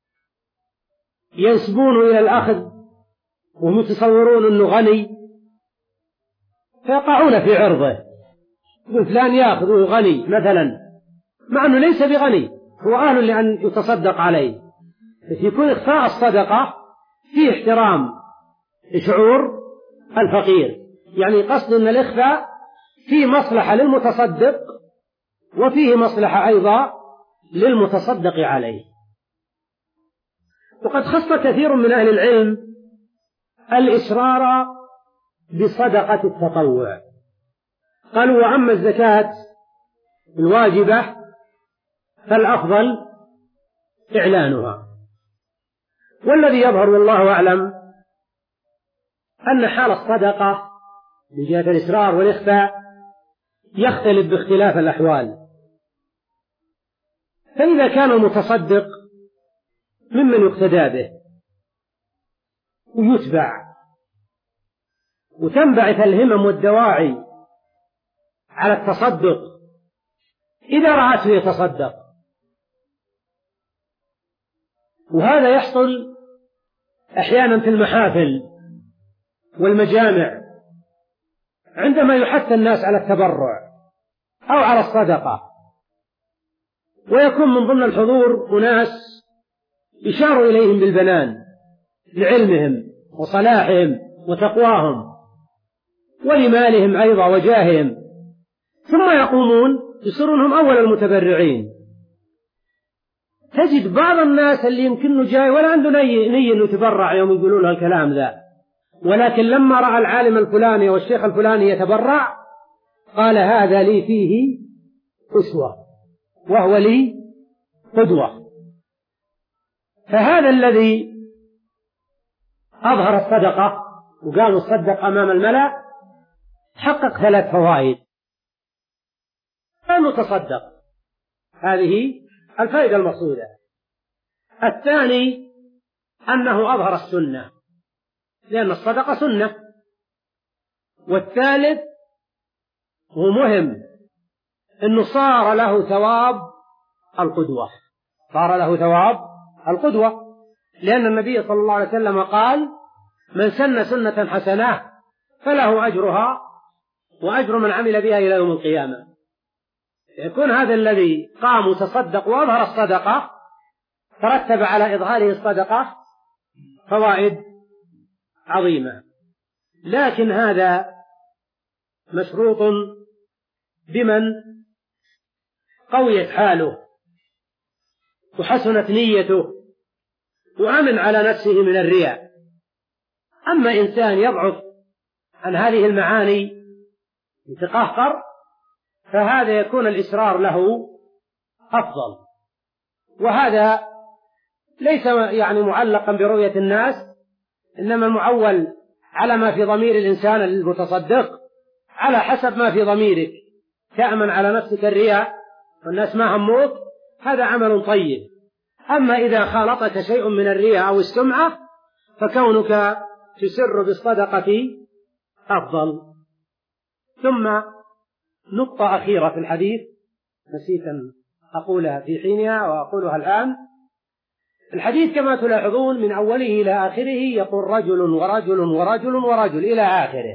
ينسبونه إلى الأخذ وهم يتصورون أنه غني فيقعون في عرضه، فلان يأخذ غني مثلا مع أنه ليس بغني، هو أهل لأن يتصدق عليه. يكون إخفاء الصدقة فيه احترام لشعور الفقير، يعني قصد أن الإخفاء فيه مصلحة للمتصدق وفيه مصلحة أيضا للمتصدق عليه. وقد خص كثير من أهل العلم الإسرار بصدقة التطوع، قالوا: وأما الزكاة الواجبة فالأفضل إعلانها. والذي يظهر والله أعلم أن حال الصدقة من جهة الإسرار والإخفاء يختلف باختلاف الأحوال، فإذا كان المتصدق ممن يقتدى به ويتبع وتنبعث الهمم والدواعي على التصدق إذا رأته يتصدق، وهذا يحصل أحيانا في المحافل والمجامع عندما يحث الناس على التبرع أو على الصدقة، ويكون من ضمن الحضور أناس يشار إليهم بالبنان لعلمهم وصلاحهم وتقواهم ولمالهم أيضا وجاههم، ثم يقومون يصيرون هم أول المتبرعين. تجد بعض الناس اللي يمكنه جاي ولا عنده نية أنه يتبرع يوم يقولون له الكلام ذا، ولكن لما رأى العالم الفلاني والشيخ الفلاني يتبرع قال: هذا لي فيه أسوة وهو لي قدوة. فهذا الذي أظهر الصدقة وقام يصدق أمام الملأ حقق ثلاث فوائد: أنه تصدق، هذه الفائدة المقصودة. الثاني أنه أظهر السنة لأن الصدقة سنة. والثالث هو مهم أنه صار له ثواب القدوة، صار له ثواب القدوة، لأن النبي صلى الله عليه وسلم قال: من سن سنة حسنة فله أجرها وأجر من عمل بها إلى يوم القيامة. يكون هذا الذي قام وتصدق وأظهر الصدقة ترتب على إظهاره الصدقة فوائد عظيمة. لكن هذا مشروط بمن قويت حاله وحسنت نيته وأمن على نفسه من الرياء. أما إنسان يضعف عن هذه المعاني يتقهقر فهذا يكون الإصرار له أفضل، وهذا ليس يعني معلقا برؤية الناس، إنما المعول على ما في ضمير الإنسان المتصدق على حسب ما في ضميرك. تأمن على نفسك الرياء والناس ما هموك، هذا عمل طيب. أما إذا خالطك شيء من الرياء أو السمعة فكونك تسر بالصدقة أفضل. ثم نقطة أخيرة في الحديث نسيت أن أقولها في حينها وأقولها الآن. الحديث كما تلاحظون من أوله إلى آخره يقول رجل ورجل ورجل ورجل إلى آخره،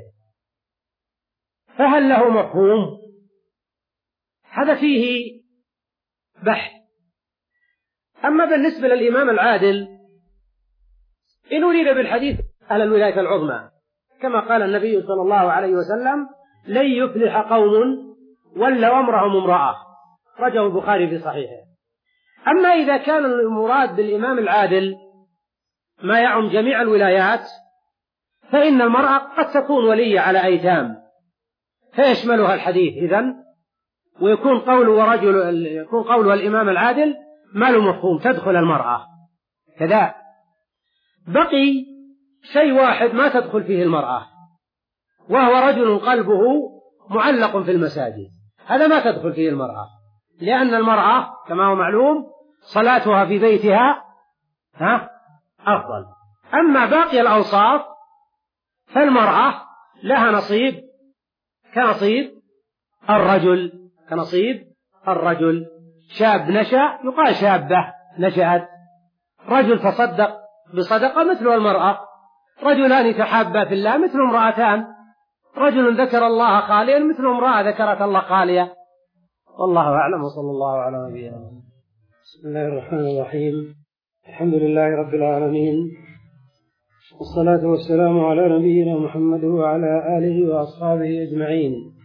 فهل له مفهوم؟ هذا فيه بحث. أما بالنسبة للإمام العادل إن أريد بالحديث على الولاية العظمى كما قال النبي صلى الله عليه وسلم لن يفلح قوم ولوا أمرهم امرأة، رجعه البخاري في صحيحه. أما إذا كان المراد بالإمام العادل ما يعم جميع الولايات فإن المرأة قد تكون ولية على أيتام فيشملها الحديث إذن، ويكون قوله ورجل يكون قوله الإمام العادل ما له مفهوم، تدخل المرأة كذا. بقي شيء واحد ما تدخل فيه المرأة وهو رجل قلبه معلق في المساجد، هذا ما تدخل فيه المرأة، لأن المرأة كما هو معلوم صلاتها في بيتها ها أفضل. أما باقي الأوصاف فالمرأة لها نصيب كنصيب الرجل كنصيب الرجل. شاب نشأ يقال شابة نشأت، رجل تصدق بصدقة مثل المرأة، رجلان تحابا في الله مثل امرأتان، رجل ذكر الله خاليا مثل امرأة ذكرت الله خالية. والله أعلم، وصلى الله على نبينا. بسم الله الرحمن الرحيم، الحمد لله رب العالمين، والصلاة والسلام على نبينا محمد وعلى آله وأصحابه أجمعين.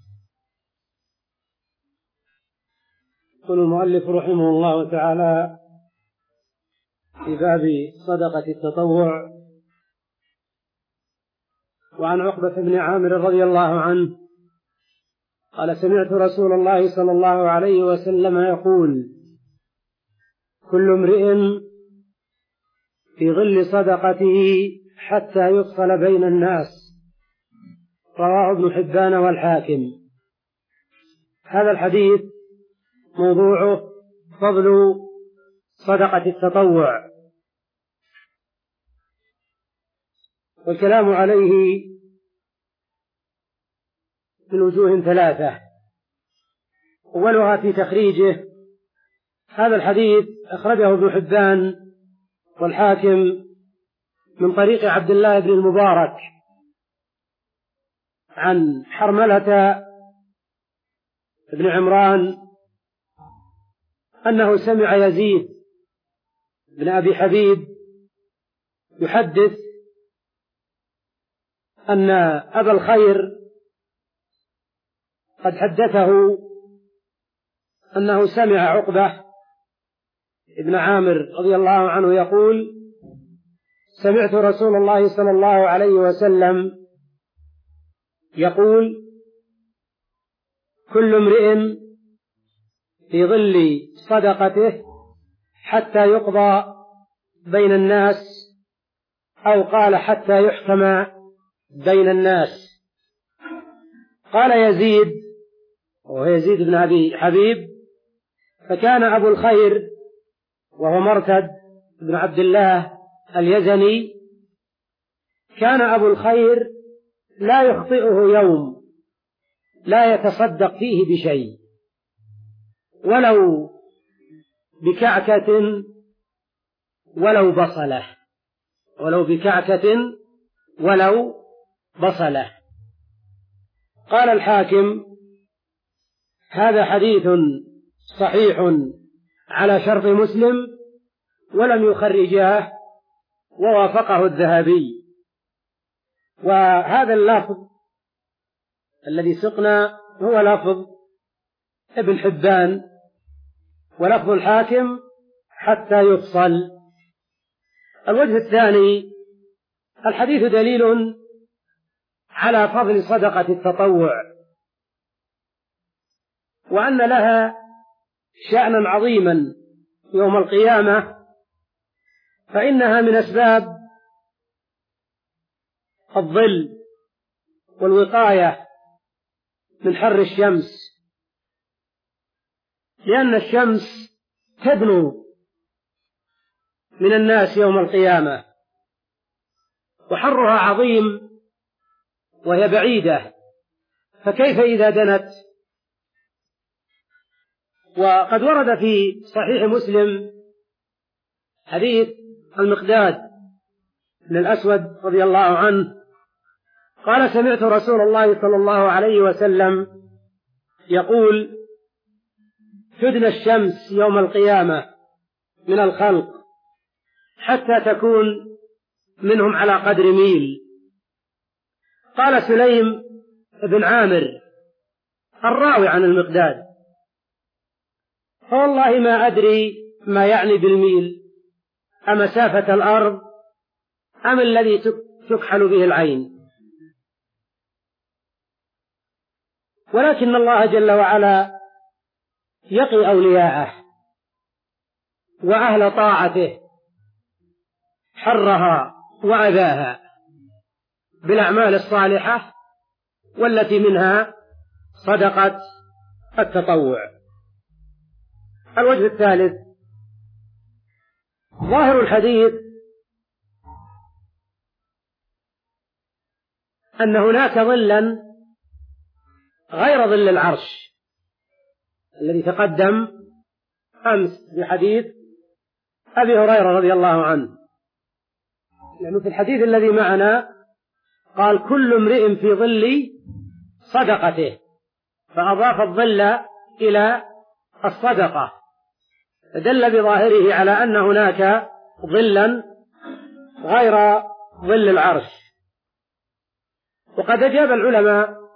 يقول المؤلف رحمه الله تعالى في باب صدقة التطوع: وعن عقبة بن عامر رضي الله عنه قال: سمعت رسول الله صلى الله عليه وسلم يقول: كل امرئ في ظل صدقته حتى يفصل بين الناس. رواه ابن حبان والحاكم. هذا الحديث موضوعه فضل صدقة التطوع، والكلام عليه من وجوه ثلاثة. أولها في تخريجه. هذا الحديث أخرجه ابن حبان والحاكم من طريق عبد الله بن المبارك عن حرملة بن عمران أنه سمع يزيد بن أبي حبيب يحدث أن أبا الخير قد حدثه أنه سمع عقبة ابن عامر رضي الله عنه يقول: سمعت رسول الله صلى الله عليه وسلم يقول: كل امرئ في ظل صدقته حتى يقضى بين الناس، أو قال حتى يحكم بين الناس. قال يزيد، وهو يزيد بن أبي حبيب: فكان أبو الخير وهو مرتد بن عبد الله اليزني، كان أبو الخير لا يخطئه يوم لا يتصدق فيه بشيء، ولو بكعكة ولو بصلة ولو بكعكة ولو بصلة. قال الحاكم: هذا حديث صحيح على شرط مسلم ولم يخرجاه، ووافقه الذهبي. وهذا اللفظ الذي سقنا هو لفظ ابن حبان ولفظ الحاكم حتى يفصل. الوجه الثاني: الحديث دليل على فضل صدقة التطوع، وأن لها شأنا عظيما يوم القيامة، فإنها من أسباب الظل والوقاية من حر الشمس، لأن الشمس تدنو من الناس يوم القيامة وحرها عظيم وهي بعيدة، فكيف إذا دنت؟ وقد ورد في صحيح مسلم حديث المقداد بن الأسود رضي الله عنه قال: سمعت رسول الله صلى الله عليه وسلم يقول: تدنى الشمس يوم القيامة من الخلق حتى تكون منهم على قدر ميل. قال سليم بن عامر الراوي عن المقداد: فوالله ما أدري ما يعني بالميل، أمسافة الأرض أم الذي تكحل به العين؟ ولكن الله جل وعلا يقي أولياءه وأهل طاعته حرها وأذاها بالأعمال الصالحة، والتي منها صدقة التطوع. الوجه الثالث: ظاهر الحديث أن هناك ظلا غير ظل العرش الذي تقدم أمس بحديث أبي هريرة رضي الله عنه، لأنه في الحديث الذي معنا قال: كل امرئ في ظل صدقته، فأضاف الظل إلى الصدقة، فدل بظاهره على أن هناك ظلا غير ظل العرش. وقد أجاب العلماء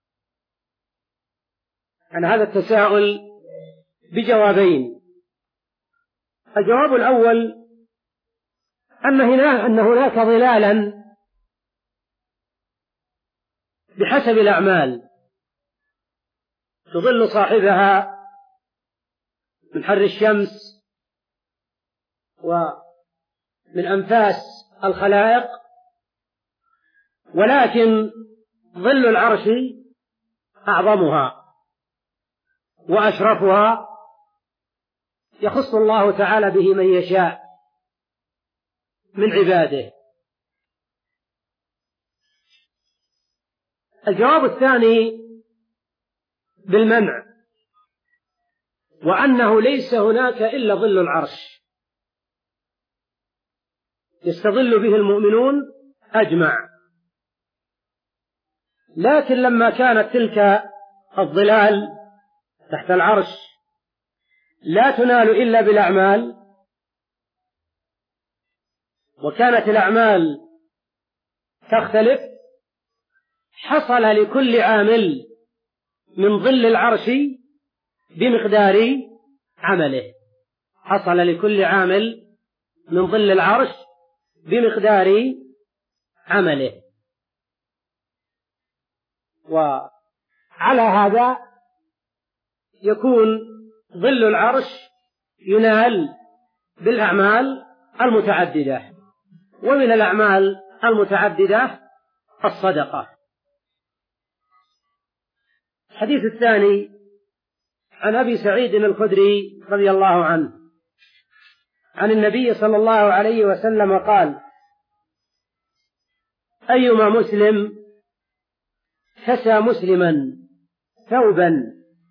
عن هذا التساؤل بجوابين: الجواب الأول أن أن هناك ظلالا بحسب الأعمال تظل صاحبها من حر الشمس ومن أنفاس الخلائق، ولكن ظل العرش أعظمها وأشرفها، يخص الله تعالى به من يشاء من عباده. الجواب الثاني بالمنع، وأنه ليس هناك إلا ظل العرش يستظل به المؤمنون أجمع، لكن لما كانت تلك الظلال تحت العرش لا تنال إلا بالأعمال، وكانت الأعمال تختلف، حصل لكل عامل من ظل العرش بمقدار عمله، حصل لكل عامل من ظل العرش بمقدار عمله. وعلى هذا يكون ظل العرش ينال بالأعمال المتعددة، ومن الأعمال المتعددة الصدقة. الحديث الثاني عن أبي سعيد الخدري رضي الله عنه عن النبي صلى الله عليه وسلم قال: أيما مسلم كسى مسلما ثوبا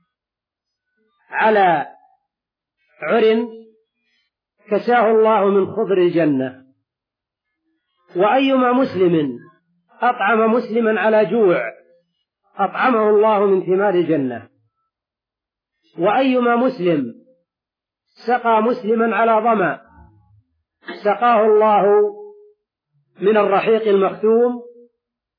على عر كساه الله من خضر الجنة، وأيما مسلم أطعم مسلما على جوع أطعمه الله من ثمار الجنة، وأيما مسلم سقى مسلما على ظمأ سقاه الله من الرحيق المختوم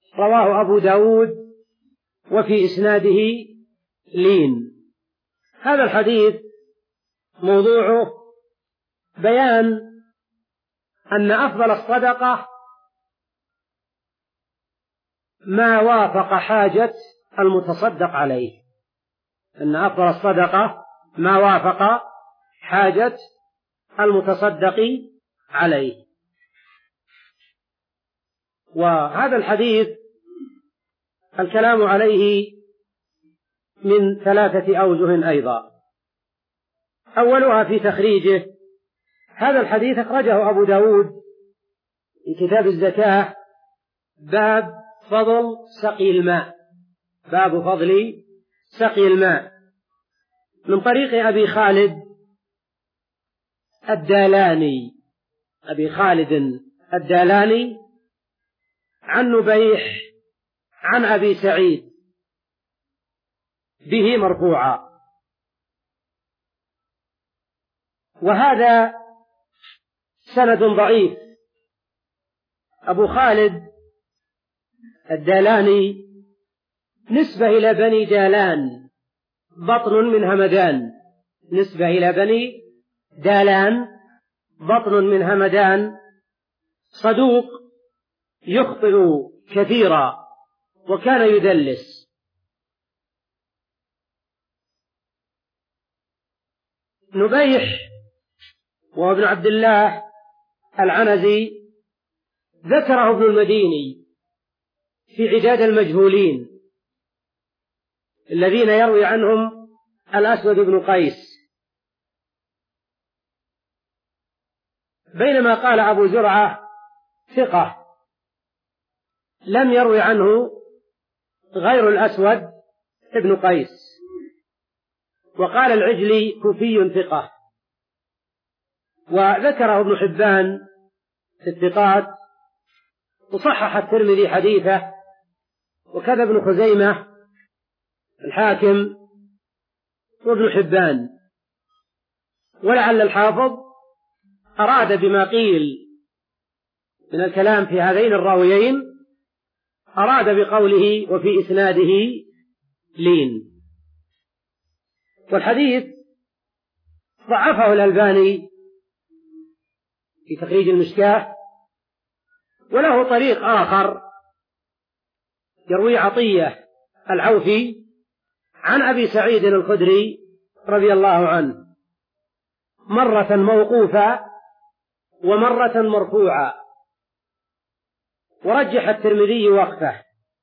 رواه أبو داود وفي إسناده لين. هذا الحديث موضوعه بيان أن أفضل الصدقة ما وافق حاجة المتصدق عليه، أن أفضل الصدقة ما وافق حاجة المتصدق عليه. وهذا الحديث الكلام عليه من ثلاثة أوجه أيضا. أولها في تخريجه. هذا الحديث أخرجه أبو داود في كتاب الزكاة، باب فضل سقي الماء، باب فضل سقي الماء، من طريق أبي خالد الدالاني، أبي خالد الدالاني عن نبيح عن أبي سعيد به مرفوعا. وهذا سند ضعيف. أبو خالد الدالاني نسبة إلى بني دالان، بطن من همدان، نسبة إلى بني دالان بطن من همدان، صدوق يخطئ كثيرا وكان يدلس. نبيح وابن عبد الله العنزي ذكره ابن المديني في عداد المجهولين الذين يروي عنهم الأسود بن قيس، بينما قال أبو زرعة ثقة لم يروي عنه غير الأسود بن قيس، وقال العجلي كوفي ثقة. وذكره ابن حبان في الثقات، وصحح الترمذي حديثه، وكذا ابن خزيمة الحاكم وابن حبان. ولعل الحافظ أراد بما قيل من الكلام في هذين الراويين، أراد بقوله وفي إسناده لين. والحديث ضعفه الألباني في تخريج المشكاة، وله طريق آخر يروي عطية العوفي عن أبي سعيد الخدري رضي الله عنه، مرة موقوفة ومرة مرفوعة، ورجح الترمذي وقفه.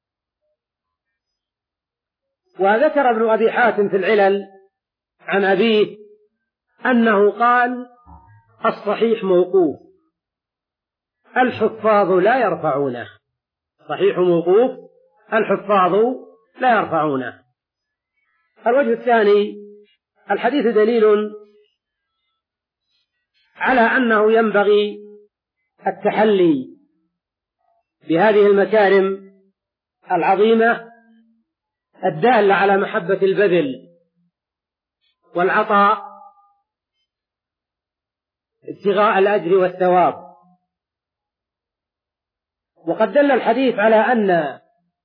وذكر ابن أبي حاتم في العلل عن أبيه أنه قال الصحيح موقوف، الحفاظ لا يرفعونه، صحيح موقوف، الحفاظ لا يرفعونه. الوجه الثاني، الحديث دليل على أنه ينبغي التحلي بهذه المكارم العظيمة الدالة على محبة البذل والعطاء ابتغاء الأجر والثواب. وقد دل الحديث على أن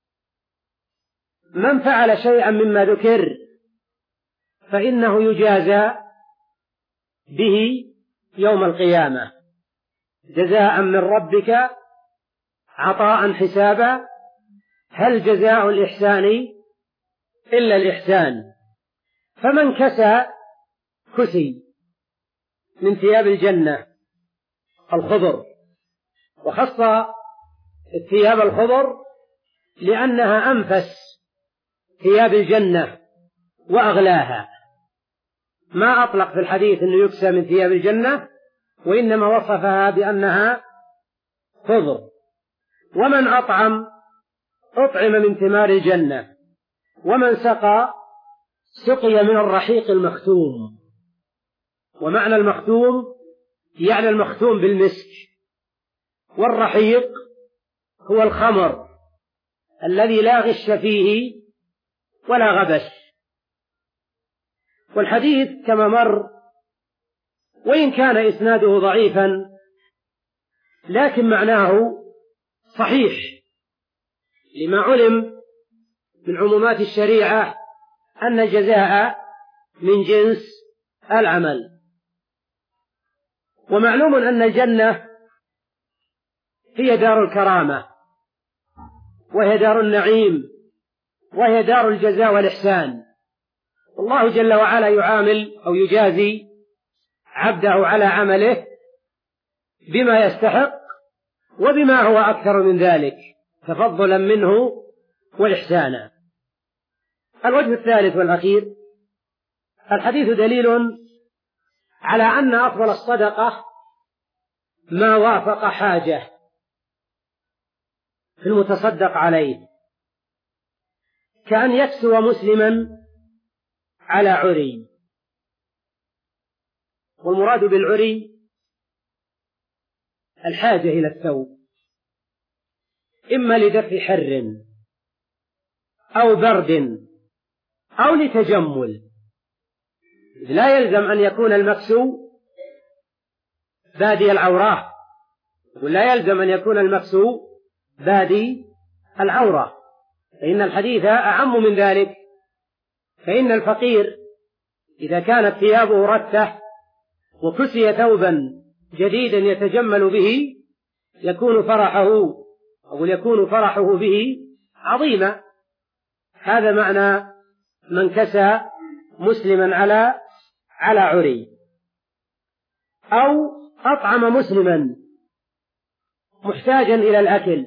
من فعل شيئا مما ذكر فإنه يجازى به يوم القيامة جزاء من ربك عطاء حسابا، هل جزاء الإحسان إلا الإحسان. فمن كسى كسي من ثياب الجنة الخضر، وخص الثياب الخضر لأنها أنفس ثياب الجنة وأغلاها، ما أطلق في الحديث أنه يكسى من ثياب الجنة، وإنما وصفها بأنها خضر. ومن أطعم أطعم من ثمار الجنة، ومن سقى سقي من الرحيق المختوم. ومعنى المختوم يعني المختوم بالمسك، والرحيق هو الخمر الذي لا غش فيه ولا غبش. والحديث كما مر وإن كان إسناده ضعيفا لكن معناه صحيح، لما علم من عمومات الشريعة أن الجزاء من جنس العمل. ومعلوم أن الجنة هي دار الكرامة، وهي دار النعيم، وهي دار الجزاء والإحسان. الله جل وعلا يعامل أو يجازي عبده على عمله بما يستحق وبما هو أكثر من ذلك تفضلا منه وإحسانا. الوجه الثالث والأخير: الحديث دليل على أن أفضل الصدقة ما وافق حاجة في المتصدق عليه، كأن يكسو مسلما على عري. والمراد بالعري الحاجة إلى الثوب، إما لدفع حر أو برد أو لتجمل. لا يلزم أن يكون المكسو بادي العورة، ولا يلزم أن يكون المكسو بادي العورة، فإن الحديث أعم من ذلك. فإن الفقير إذا كانت ثيابه رثة وكسي ثوبا جديدا يتجمل به يكون فرحه أو يكون فرحه به عظيما. هذا معنى من كسى مسلما على على عري. أو أطعم مسلما محتاجا إلى الأكل،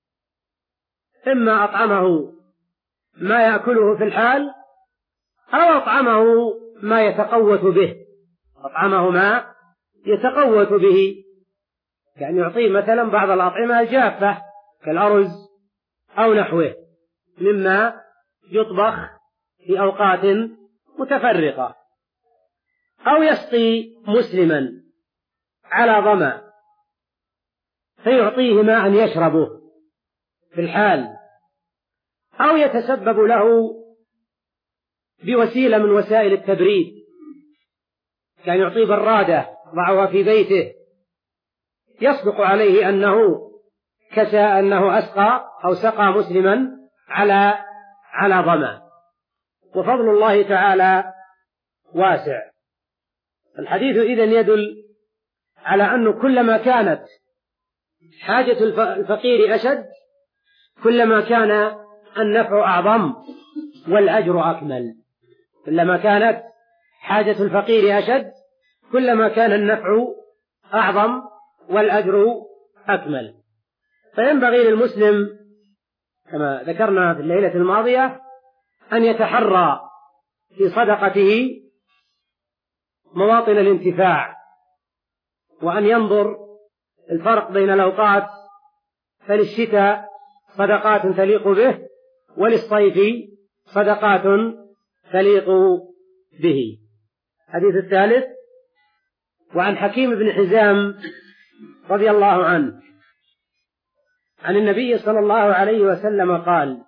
إما أطعمه ما يأكله في الحال أو أطعمه ما يتقوت به أطعمه ما يتقوت به، يعني يعطيه مثلا بعض الأطعمة الجافة كالأرز أو نحوه مما يطبخ في أوقات متفرقة. أو يسقي مسلما على ظمأ فيعطيه ماء يشربه في الحال، أو يتسبب له بوسيلة من وسائل التبريد، كان يعطيه برادة ضعها في بيته يصدق عليه أنه كسى أنه أسقى أو سقى مسلما على على ظمأ. وفضل الله تعالى واسع. الحديث إذن يدل على أنه كلما كانت حاجة الفقير أشد كلما كان النفع أعظم والأجر أكمل. كلما كانت حاجة الفقير أشد كلما كان النفع أعظم والأجر أكمل. فينبغي للمسلم كما ذكرنا في الليلة الماضية أن يتحرى في صدقته مواطن الانتفاع، وأن ينظر الفرق بين الأوقات، فللشتاء صدقات تليق به وللصيف صدقات تليق به. الحديث الثالث: وعن حكيم بن حزام رضي الله عنه عن النبي صلى الله عليه وسلم قال: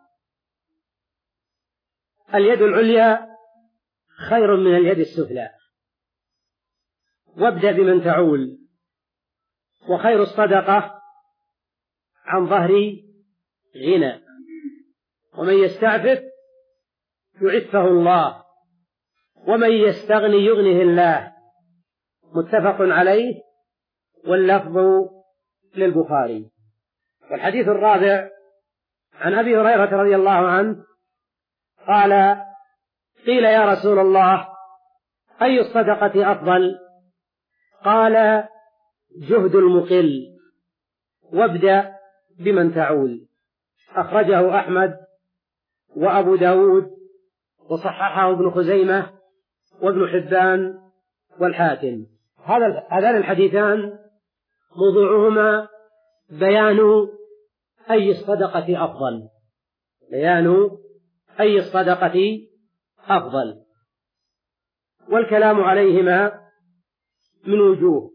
اليد العليا خير من اليد السفلى، وابدأ بمن تعول، وخير الصدقة عن ظهر غنى، ومن يستعفف يعفه الله، ومن يستغني يغنه الله. متفق عليه، واللفظ للبخاري. والحديث الرابع: عن أبي هريرة رضي الله عنه قال: قيل يا رسول الله أي الصدقة أفضل؟ قال: جهد المقل، وابدأ بمن تعول. أخرجه أحمد وأبو داود وصححه ابن خزيمة وابن حبان والحاكم. هذان الحديثان موضوعهما بيان أي الصدقة أفضل، بيان أي الصدقة أفضل، والكلام عليهما من وجوه.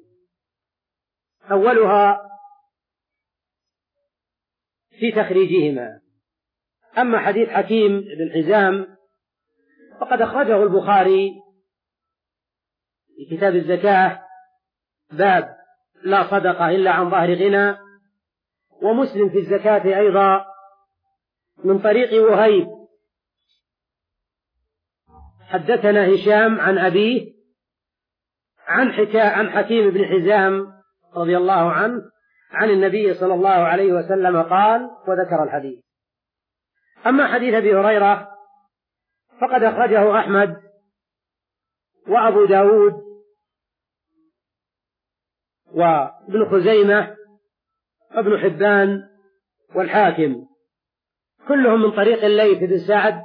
أولها في تخريجهما. أما حديث حكيم بن حزام فقد أخرجه البخاري في كتاب الزكاة باب لا صدقة إلا عن ظهر غنى، ومسلم في الزكاة أيضا من طريق وهيب حدثنا هشام عن أبيه عن حكاء عن حكيم بن حزام رضي الله عنه عن النبي صلى الله عليه وسلم قال، وذكر الحديث. أما حديث أبي هريرة فقد أخرجه أحمد وأبو داود وابن خزيمة وابن حبان والحاكم، كلهم من طريق الليث بن سعد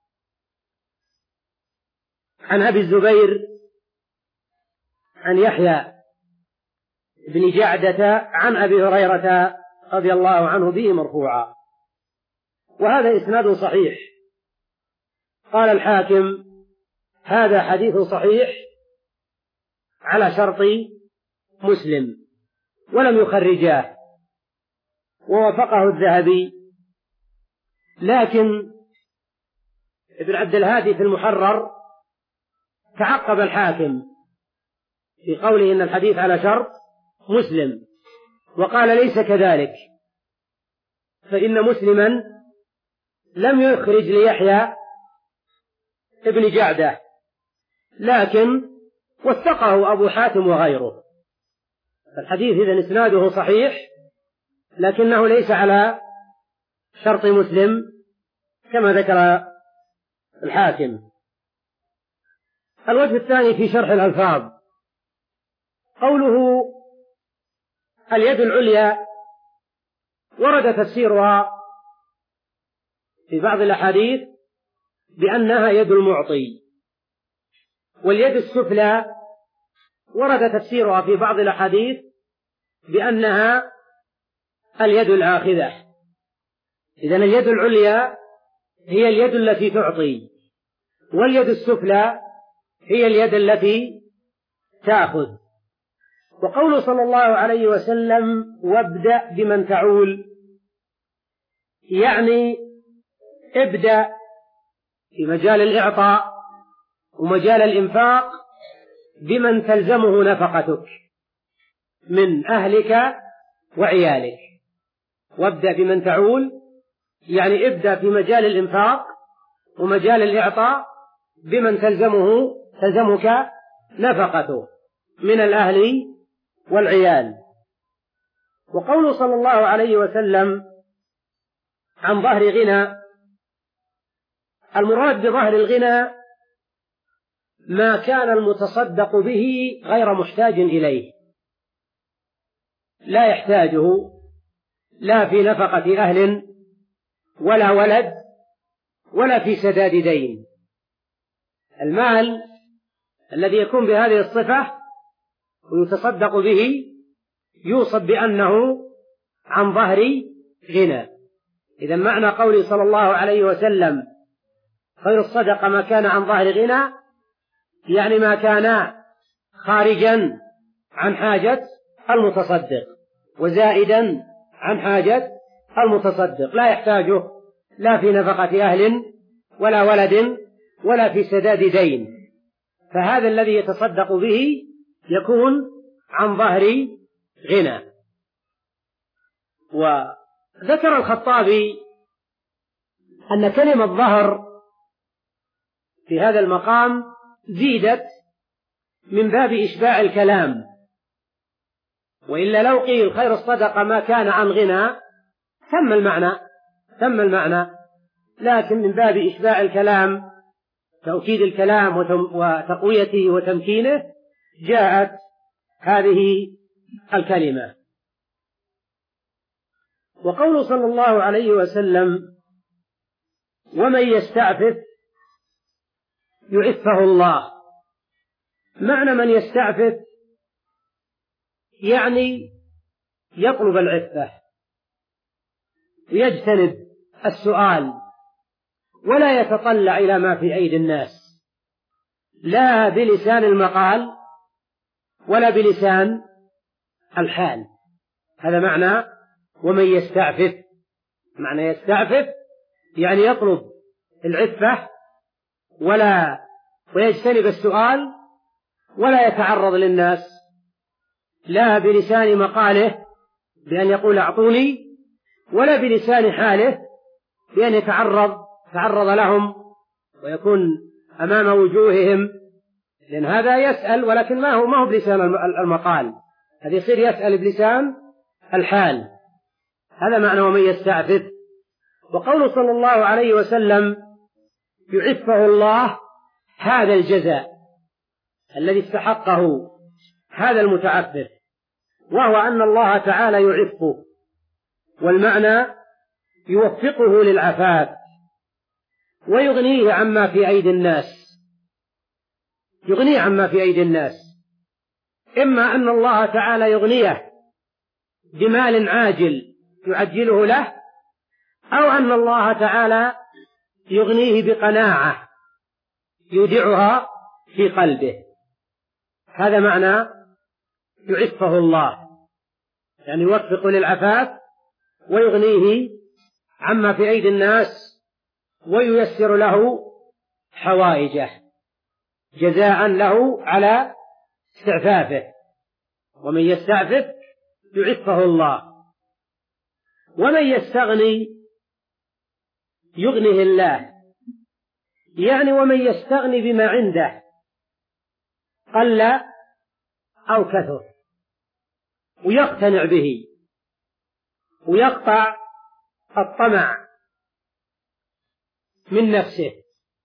عن أبي الزبير عن يحيى بن جعدة عن أبي هريرة رضي الله عنه به مرفوعا، وهذا إسناد صحيح. قال الحاكم: هذا حديث صحيح على شرط مسلم، ولم يخرجاه، ووافقه الذهبي. لكن ابن عبد الهادي في المحرر تعقب الحاكم في قوله إن الحديث على شرط مسلم، وقال: ليس كذلك، فإن مسلما لم يخرج ليحيى ابن جعدة، لكن وثقه أبو حاتم وغيره. الحديث إذن إسناده صحيح، لكنه ليس على شرط مسلم كما ذكر الحاكم. الوجه الثاني في شرح الألفاظ، قوله اليد العليا ورد تفسيرها في بعض الأحاديث بأنها يد المعطي، واليد السفلى ورد تفسيرها في بعض الأحاديث بأنها اليد الآخذة. إذن اليد العليا هي اليد التي تعطي، واليد السفلى هي اليد التي تأخذ. وقوله صلى الله عليه وسلم: وابدأ بمن تعول، يعني ابدأ في مجال الإعطاء ومجال الإنفاق بمن تلزمه نفقتك من أهلك وعيالك. وابدأ بمن تعول يعني ابدأ في مجال الإنفاق ومجال الإعطاء بمن تلزمه تلزمك نفقته من الأهل والعيال. وقوله صلى الله عليه وسلم عن ظهر غنى، المراد بظهر الغنى ما كان المتصدق به غير محتاج إليه، لا يحتاجه لا في نفقة أهل ولا ولد ولا في سداد دين. المال الذي يكون بهذه الصفة ويتصدق به يوصف بأنه عن ظهر غنى. إذا معنى قوله صلى الله عليه وسلم خير الصدقة ما كان عن ظهر غنى، يعني ما كان خارجا عن حاجة المتصدق وزائدا عن حاجة المتصدق، لا يحتاجه لا في نفقة أهل ولا ولد ولا في سداد دين، فهذا الذي يتصدق به يكون عن ظهر غنى. وذكر الخطابي أن كلمة ظهر في هذا المقام زيدت من باب إشباع الكلام، وإلا لو قيل خير الصدقة ما كان عن غنى تم المعنى تم المعنى لكن من باب إشباع الكلام، تأكيد الكلام وتقويته وتمكينه، جاءت هذه الكلمة. وقول صلى الله عليه وسلم ومن يستعفف يعفه الله، معنى من يستعفف يعني يطلب العفة ويجتنب السؤال ولا يتطلع إلى ما في أيدي الناس، لا بلسان المقال ولا بلسان الحال. هذا معنى ومن يستعفف. معنى يستعفف يعني يطلب العفة ولا ويجتنب السؤال ولا يتعرض للناس، لا بلسان مقاله بأن يقول أعطوني، ولا بلسان حاله بأن يتعرض تعرض لهم ويكون أمام وجوههم، لأن هذا يسأل ولكن ما هو ما هو بلسان المقال، هذا يصير يسأل بلسان الحال. هذا معنى ومن يستعفف. وقوله صلى الله عليه وسلم يعفه الله، هذا الجزاء الذي استحقه هذا المتعفف، وهو أن الله تعالى يعفه، والمعنى يوفقه للعفاف ويغنيه عما في أيدي الناس، يغنيه عما في أيدي الناس، إما أن الله تعالى يغنيه بمال عاجل يعجله له، أو أن الله تعالى يغنيه بقناعة يودعها في قلبه. هذا معنى يعفه الله، يعني يوفق للعفاف ويغنيه عما في أيدي الناس وييسر له حوائجه جزاء له على استعفافه. ومن يستعفف يعفه الله. ومن يستغني يغنيه الله، يعني ومن يستغني بما عنده قل أو كثر ويقتنع به ويقطع الطمع من نفسه،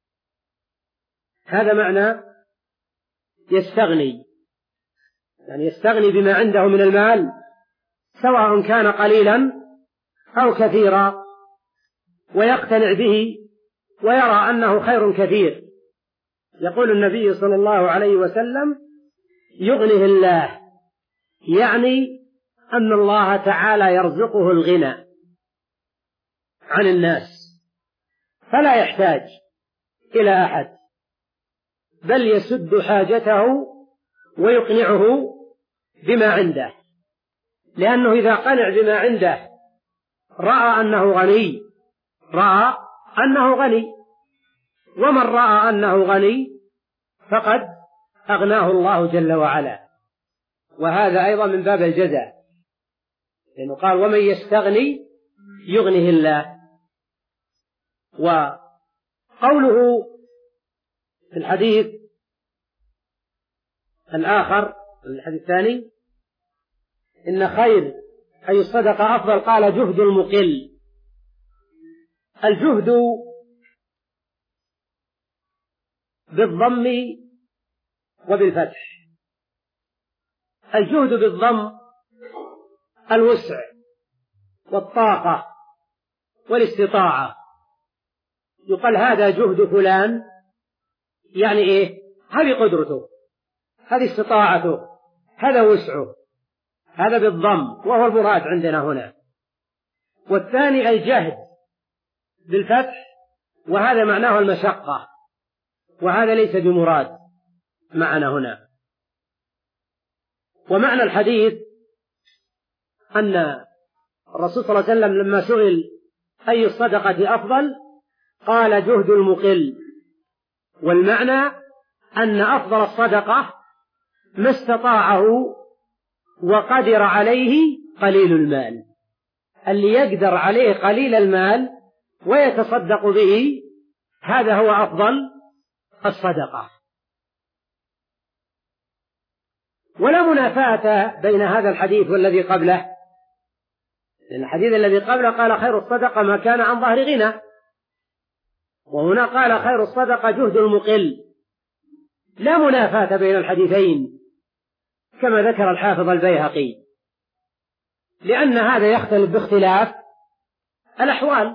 هذا معنى يستغني، يعني يستغني بما عنده من المال سواء كان قليلا أو كثيرا، ويقتنع به ويرى أنه خير كثير. يقول النبي صلى الله عليه وسلم يغنيه الله، يعني أن الله تعالى يرزقه الغنى عن الناس فلا يحتاج إلى أحد، بل يسد حاجته ويقنعه بما عنده، لأنه إذا قنع بما عنده رأى أنه غني، رأى أنه غني، ومن رأى أنه غني فقد أغناه الله جل وعلا. وهذا أيضا من باب الجزاء، لأنه قال ومن يستغني يغنيه الله. وقوله في الحديث الآخر الحديث الثاني إن خير أي الصدقة أفضل، قال جهد المقل. الجهد بالضم وبالفتح. الجهد بالضم الوسع والطاقة والاستطاعة، يقال هذا جهد فلان، يعني إيه؟ هذه قدرته، هذه استطاعته، هذا وسعه، هذا بالضم وهو المراد عندنا هنا. والثاني الجهد بالفتح، وهذا معناه المشقة، وهذا ليس بمراد معنا هنا. ومعنى الحديث أن الرسول صلى الله عليه وسلم لما سئل أي الصدقة أفضل قال جهد المقل، والمعنى أن أفضل الصدقة ما استطاعه وقدر عليه قليل المال، اللي يقدر عليه قليل المال ويتصدق به هذا هو أفضل الصدقة. ولا منافاة بين هذا الحديث والذي قبله، لأن الحديث الذي قبله قال خير الصدقة ما كان عن ظهر غنى، وهنا قال خير الصدقة جهد المقل. لا منافاة بين الحديثين كما ذكر الحافظ البيهقي، لأن هذا يختلف باختلاف الأحوال.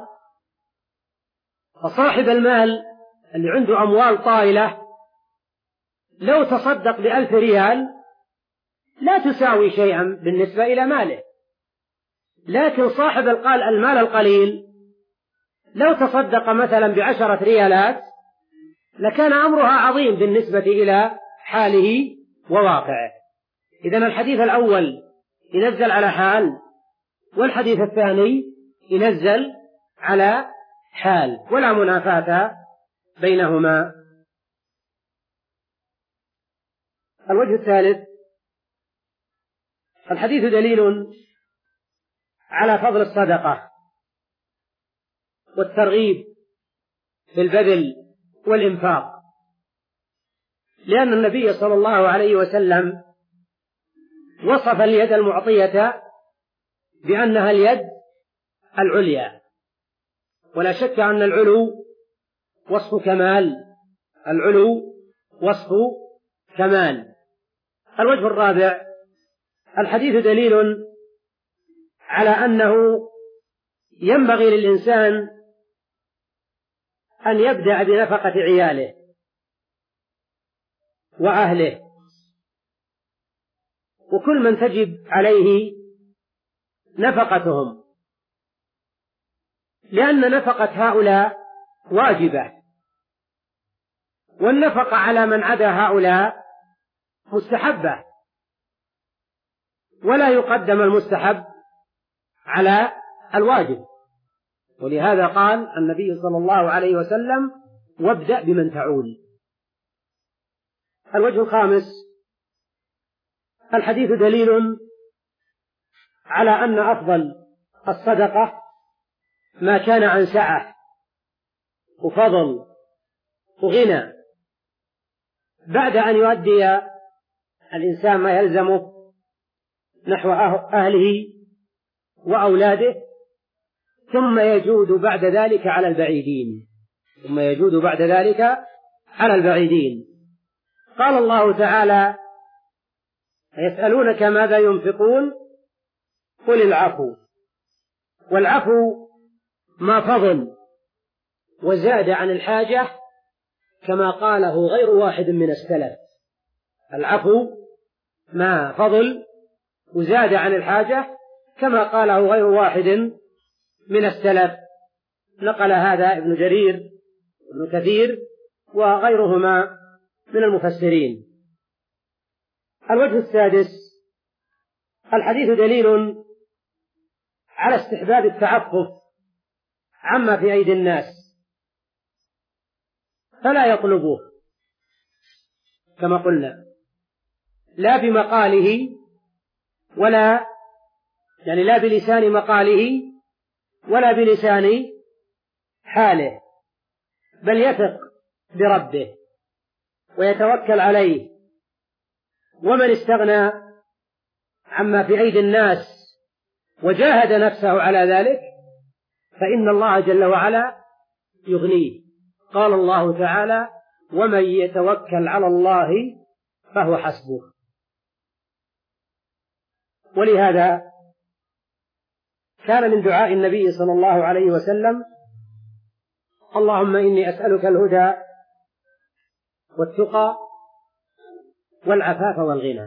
فصاحب المال اللي عنده أموال طائلة لو تصدق بألف ريال لا تساوي شيئا بالنسبة إلى ماله، لكن صاحب القال المال القليل لو تصدق مثلا بعشرة ريالات لكان أمرها عظيم بالنسبة إلى حاله وواقعه. إذن الحديث الأول ينزل على حال، والحديث الثاني ينزل على حال، ولا منافاة بينهما. الوجه الثالث الحديث دليل على فضل الصدقة، والترغيب في البذل والإنفاق، لأن النبي صلى الله عليه وسلم وصف اليد المعطية بأنها اليد العليا، ولا شك أن العلو وصف كمال، العلو وصف كمال. الوجه الرابع: الحديث دليل على أنه ينبغي للإنسان أن يبدأ بنفقة عياله وأهله وكل من تجب عليه نفقتهم، لأن نفقة هؤلاء واجبة، والنفقة على من عدا هؤلاء مستحبة، ولا يقدم المستحب على الواجب. ولهذا قال النبي صلى الله عليه وسلم: وابدأ بمن تعول. الوجه الخامس: الحديث دليل على أن أفضل الصدقة ما كان عن سعة وفضل وغنى، بعد أن يؤدي الإنسان ما يلزمه نحو أهله وأولاده، ثم يجود بعد ذلك على البعيدين ثم يجود بعد ذلك على البعيدين. قال الله تعالى: يسألونك ماذا ينفقون قل العفو. والعفو ما فضل وزاد عن الحاجة، كما قاله غير واحد من السلف. العفو ما فضل وزاد عن الحاجة، كما قاله غير واحد من السلف. نقل هذا ابن جرير وابن كثير وغيرهما من المفسرين. الوجه السادس: الحديث دليل على استحباب التعفف عما في أيدي الناس، فلا يطلبوه كما قلنا، لا بمقاله ولا يعني لا بلسان مقاله ولا بلسان حاله، بل يثق بربه ويتوكل عليه. ومن استغنى عما في أيدي الناس وجاهد نفسه على ذلك فإن الله جل وعلا يغنيه. قال الله تعالى: ومن يتوكل على الله فهو حسبه. ولهذا كان من دعاء النبي صلى الله عليه وسلم: اللهم إني أسألك الهدى والتقى والعفاف والغنى.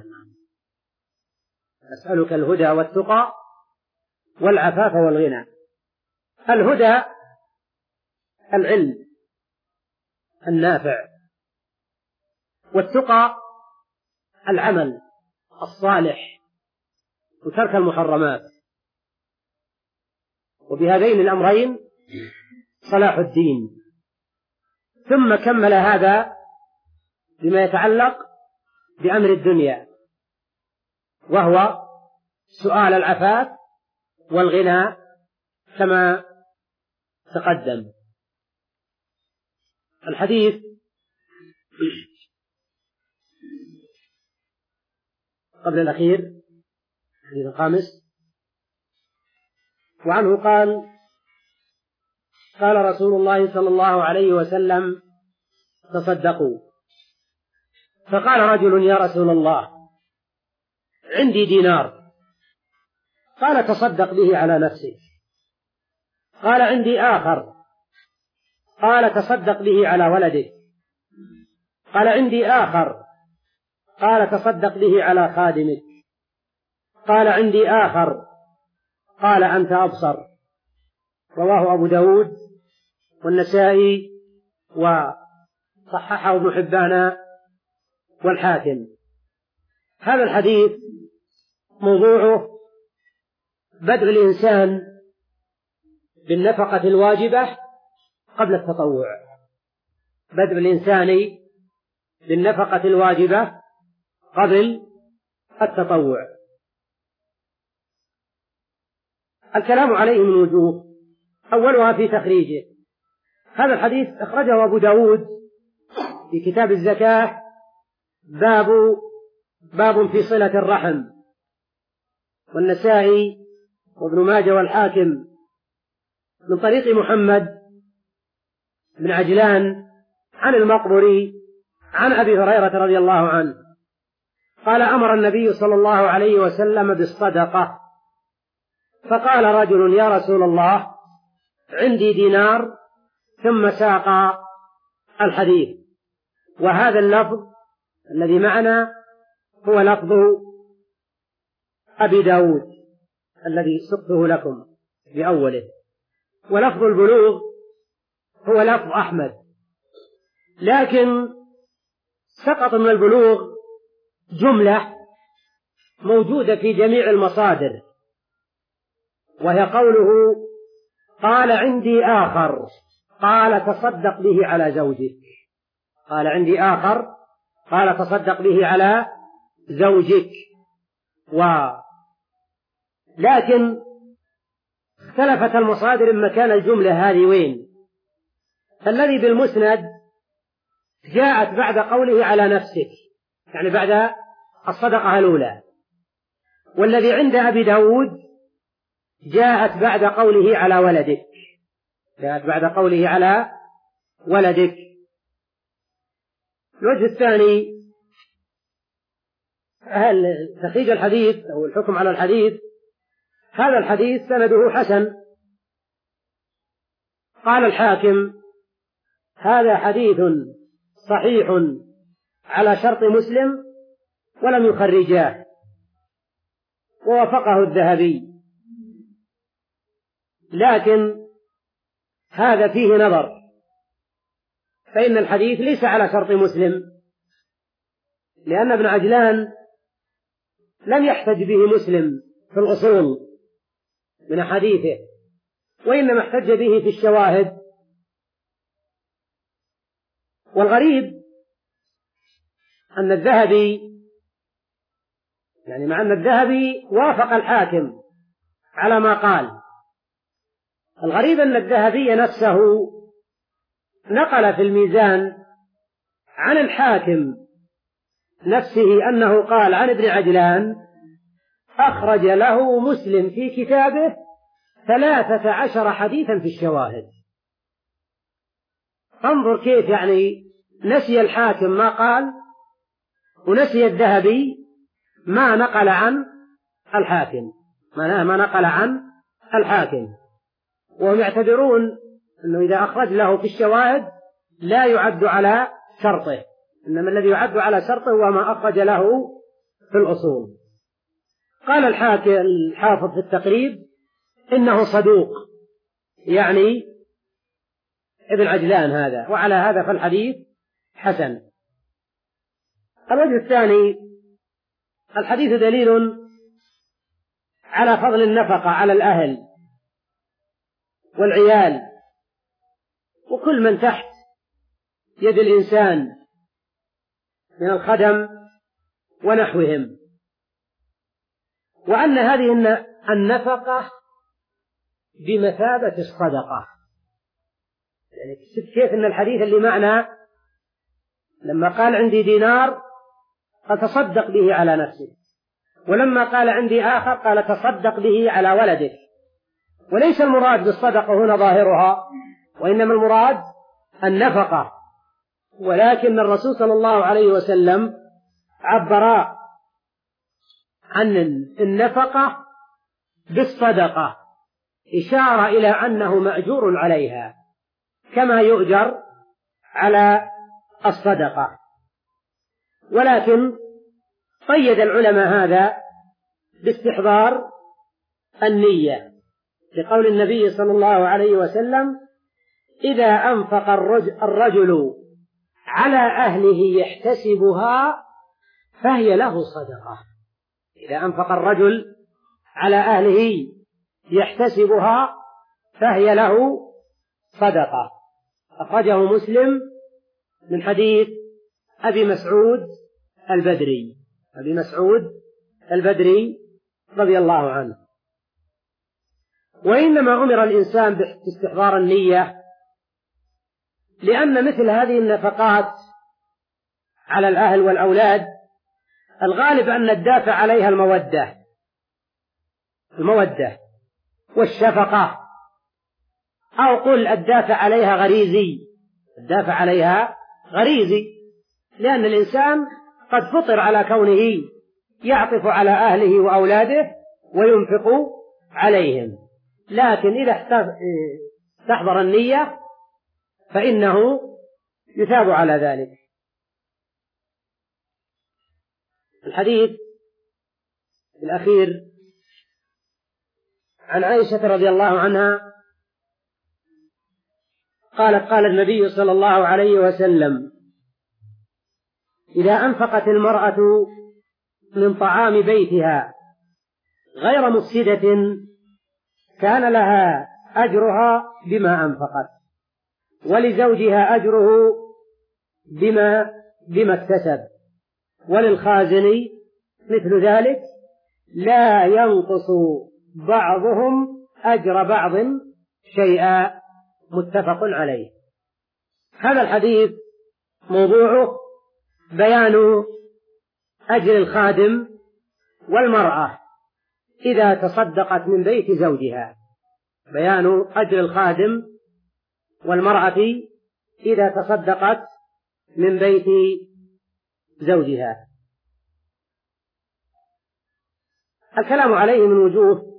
أسألك الهدى والتقى والعفاف والغنى. الهدى العلم النافع، والتقى العمل الصالح وترك المحرمات. وبهذين الأمرين صلاح الدين. ثم كمل هذا بما يتعلق بأمر الدنيا، وهو سؤال العفاف والغنى كما تقدم. الحديث قبل الأخير الحديث الخامس: وعنه قال: قال رسول الله صلى الله عليه وسلم: تصدقوا. فقال رجل: يا رسول الله، عندي دينار. قال: تصدق به على نفسك. قال: عندي آخر. قال: تصدق به على ولدك. قال: عندي آخر. قال: تصدق به على خادمك. قال: عندي آخر. قال: أنت أبصر. رواه أبو داود والنسائي وصححه ابن حبان والحاكم. هذا الحديث موضوعه بدء الإنسان بالنفقة الواجبة قبل التطوع، بدء الإنسان بالنفقة الواجبة قبل التطوع. الكلام عليه من وجوه. أولها في تخريجه. هذا الحديث أخرجه أبو داود في كتاب الزكاة، باب باب في صلة الرحم، والنسائي وابن ماجه والحاكم من طريق محمد بن عجلان عن المقبري عن أبي هريرة رضي الله عنه قال: أمر النبي صلى الله عليه وسلم بالصدقة، فقال رجل: يا رسول الله، عندي دينار، ثم ساق الحديث. وهذا اللفظ الذي معنا هو لفظ أبي داود الذي سقته لكم بأوله، ولفظ البلوغ هو لفظ أحمد، لكن سقط من البلوغ جملة موجودة في جميع المصادر، وهي قوله: قال عندي آخر، قال تصدق به على زوجك. قال عندي آخر، قال تصدق به على زوجك. و لكن اختلفت المصادر إن مكان الجملة هذه وين. فالذي بالمسند جاءت بعد قوله على نفسك، يعني بعد الصدقة الأولى، والذي عند أبي داود جاءت بعد قوله على ولدك، جاءت بعد قوله على ولدك. الوجه الثاني، هل تخريج الحديث أو الحكم على الحديث. هذا الحديث سنده حسن. قال الحاكم: هذا حديث صحيح على شرط مسلم ولم يخرجاه، ووافقه الذهبي، لكن هذا فيه نظر، فإن الحديث ليس على شرط مسلم، لأن ابن عجلان لم يحتج به مسلم في الأصول من حديثه، وإنما احتج به في الشواهد. والغريب أن الذهبي، يعني مع أن الذهبي وافق الحاكم على ما قال، الغريب أن الذهبي نفسه نقل في الميزان عن الحاكم نفسه أنه قال عن ابن عجلان: أخرج له مسلم في كتابه ثلاثة عشر حديثا في الشواهد. انظر كيف يعني نسي الحاكم ما قال، ونسي الذهبي ما نقل عن الحاكم، ما نقل عن الحاكم، وهم يعتبرون أنه إذا أخرج له في الشواهد لا يعد على شرطه، إنما الذي يعد على شرطه هو ما أخرج له في الأصول. قال الحاكم الحافظ في التقريب: إنه صدوق، يعني ابن عجلان هذا، وعلى هذا فالحديث حسن. الوجه الثاني، الحديث دليل على فضل النفقة على الأهل والعيال وكل من تحت يد الإنسان من الخدم ونحوهم، وأن هذه النفقة بمثابة الصدقة. يعني كيف أن الحديث اللي معنا لما قال عندي دينار قال تصدق به على نفسك، ولما قال عندي آخر قال تصدق به على ولدك. وليس المراد بالصدقة هنا ظاهرها، وإنما المراد النفقة، ولكن الرسول صلى الله عليه وسلم عبر عن النفقة بالصدقة، إشارة إلى أنه مأجور عليها كما يؤجر على الصدقة. ولكن قيد العلماء هذا باستحضار النية، لقول النبي صلى الله عليه وسلم: إذا أنفق الرجل على أهله يحتسبها فهي له صدقة. إذا أنفق الرجل على أهله يحتسبها فهي له صدقة. أخرجه مسلم من حديث أبي مسعود البدري أبي مسعود البدري رضي الله عنه. وإنما أمر الإنسان باستحضار النية لأن مثل هذه النفقات على الأهل والأولاد الغالب أن الدافع عليها المودة المودة والشفقة، أو قل الدافع عليها غريزي الدافع عليها غريزي لأن الإنسان قد فطر على كونه يعطف على أهله وأولاده وينفق عليهم، لكن إذا استحضر النية فإنه يثاب على ذلك. الحديث الأخير عن عائشة رضي الله عنها قالت قال النبي صلى الله عليه وسلم: إذا أنفقت المرأة من طعام بيتها غير مفسدة كان لها أجرها بما أنفقت، ولزوجها أجره بما بما اكتسب، وللخازن مثل ذلك، لا ينقص بعضهم أجر بعض شيئا، متفق عليه. هذا الحديث موضوعه بيان أجر الخادم والمرأة إذا تصدقت من بيت زوجها، بيان أجر الخادم والمرأة إذا تصدقت من بيت زوجها. الكلام عليه من وجوه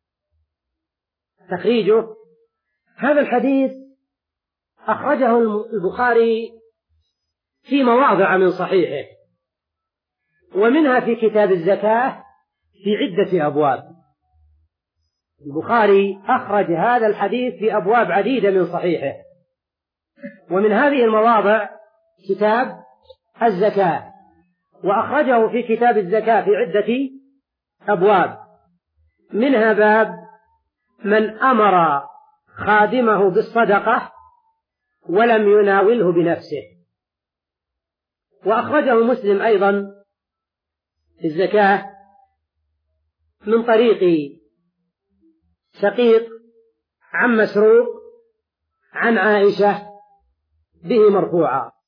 تخريجه. هذا الحديث أخرجه البخاري في مواضع من صحيحه، ومنها في كتاب الزكاة في عدة أبواب. البخاري أخرج هذا الحديث في أبواب عديدة من صحيحه، ومن هذه المواضع كتاب الزكاة، وأخرجه في كتاب الزكاة في عدة أبواب، منها باب من أمر خادمه بالصدقة ولم يناوله بنفسه. وأخرجه مسلم أيضا في الزكاة من طريق شقيق عن مسروق عن عائشة به مرفوعا.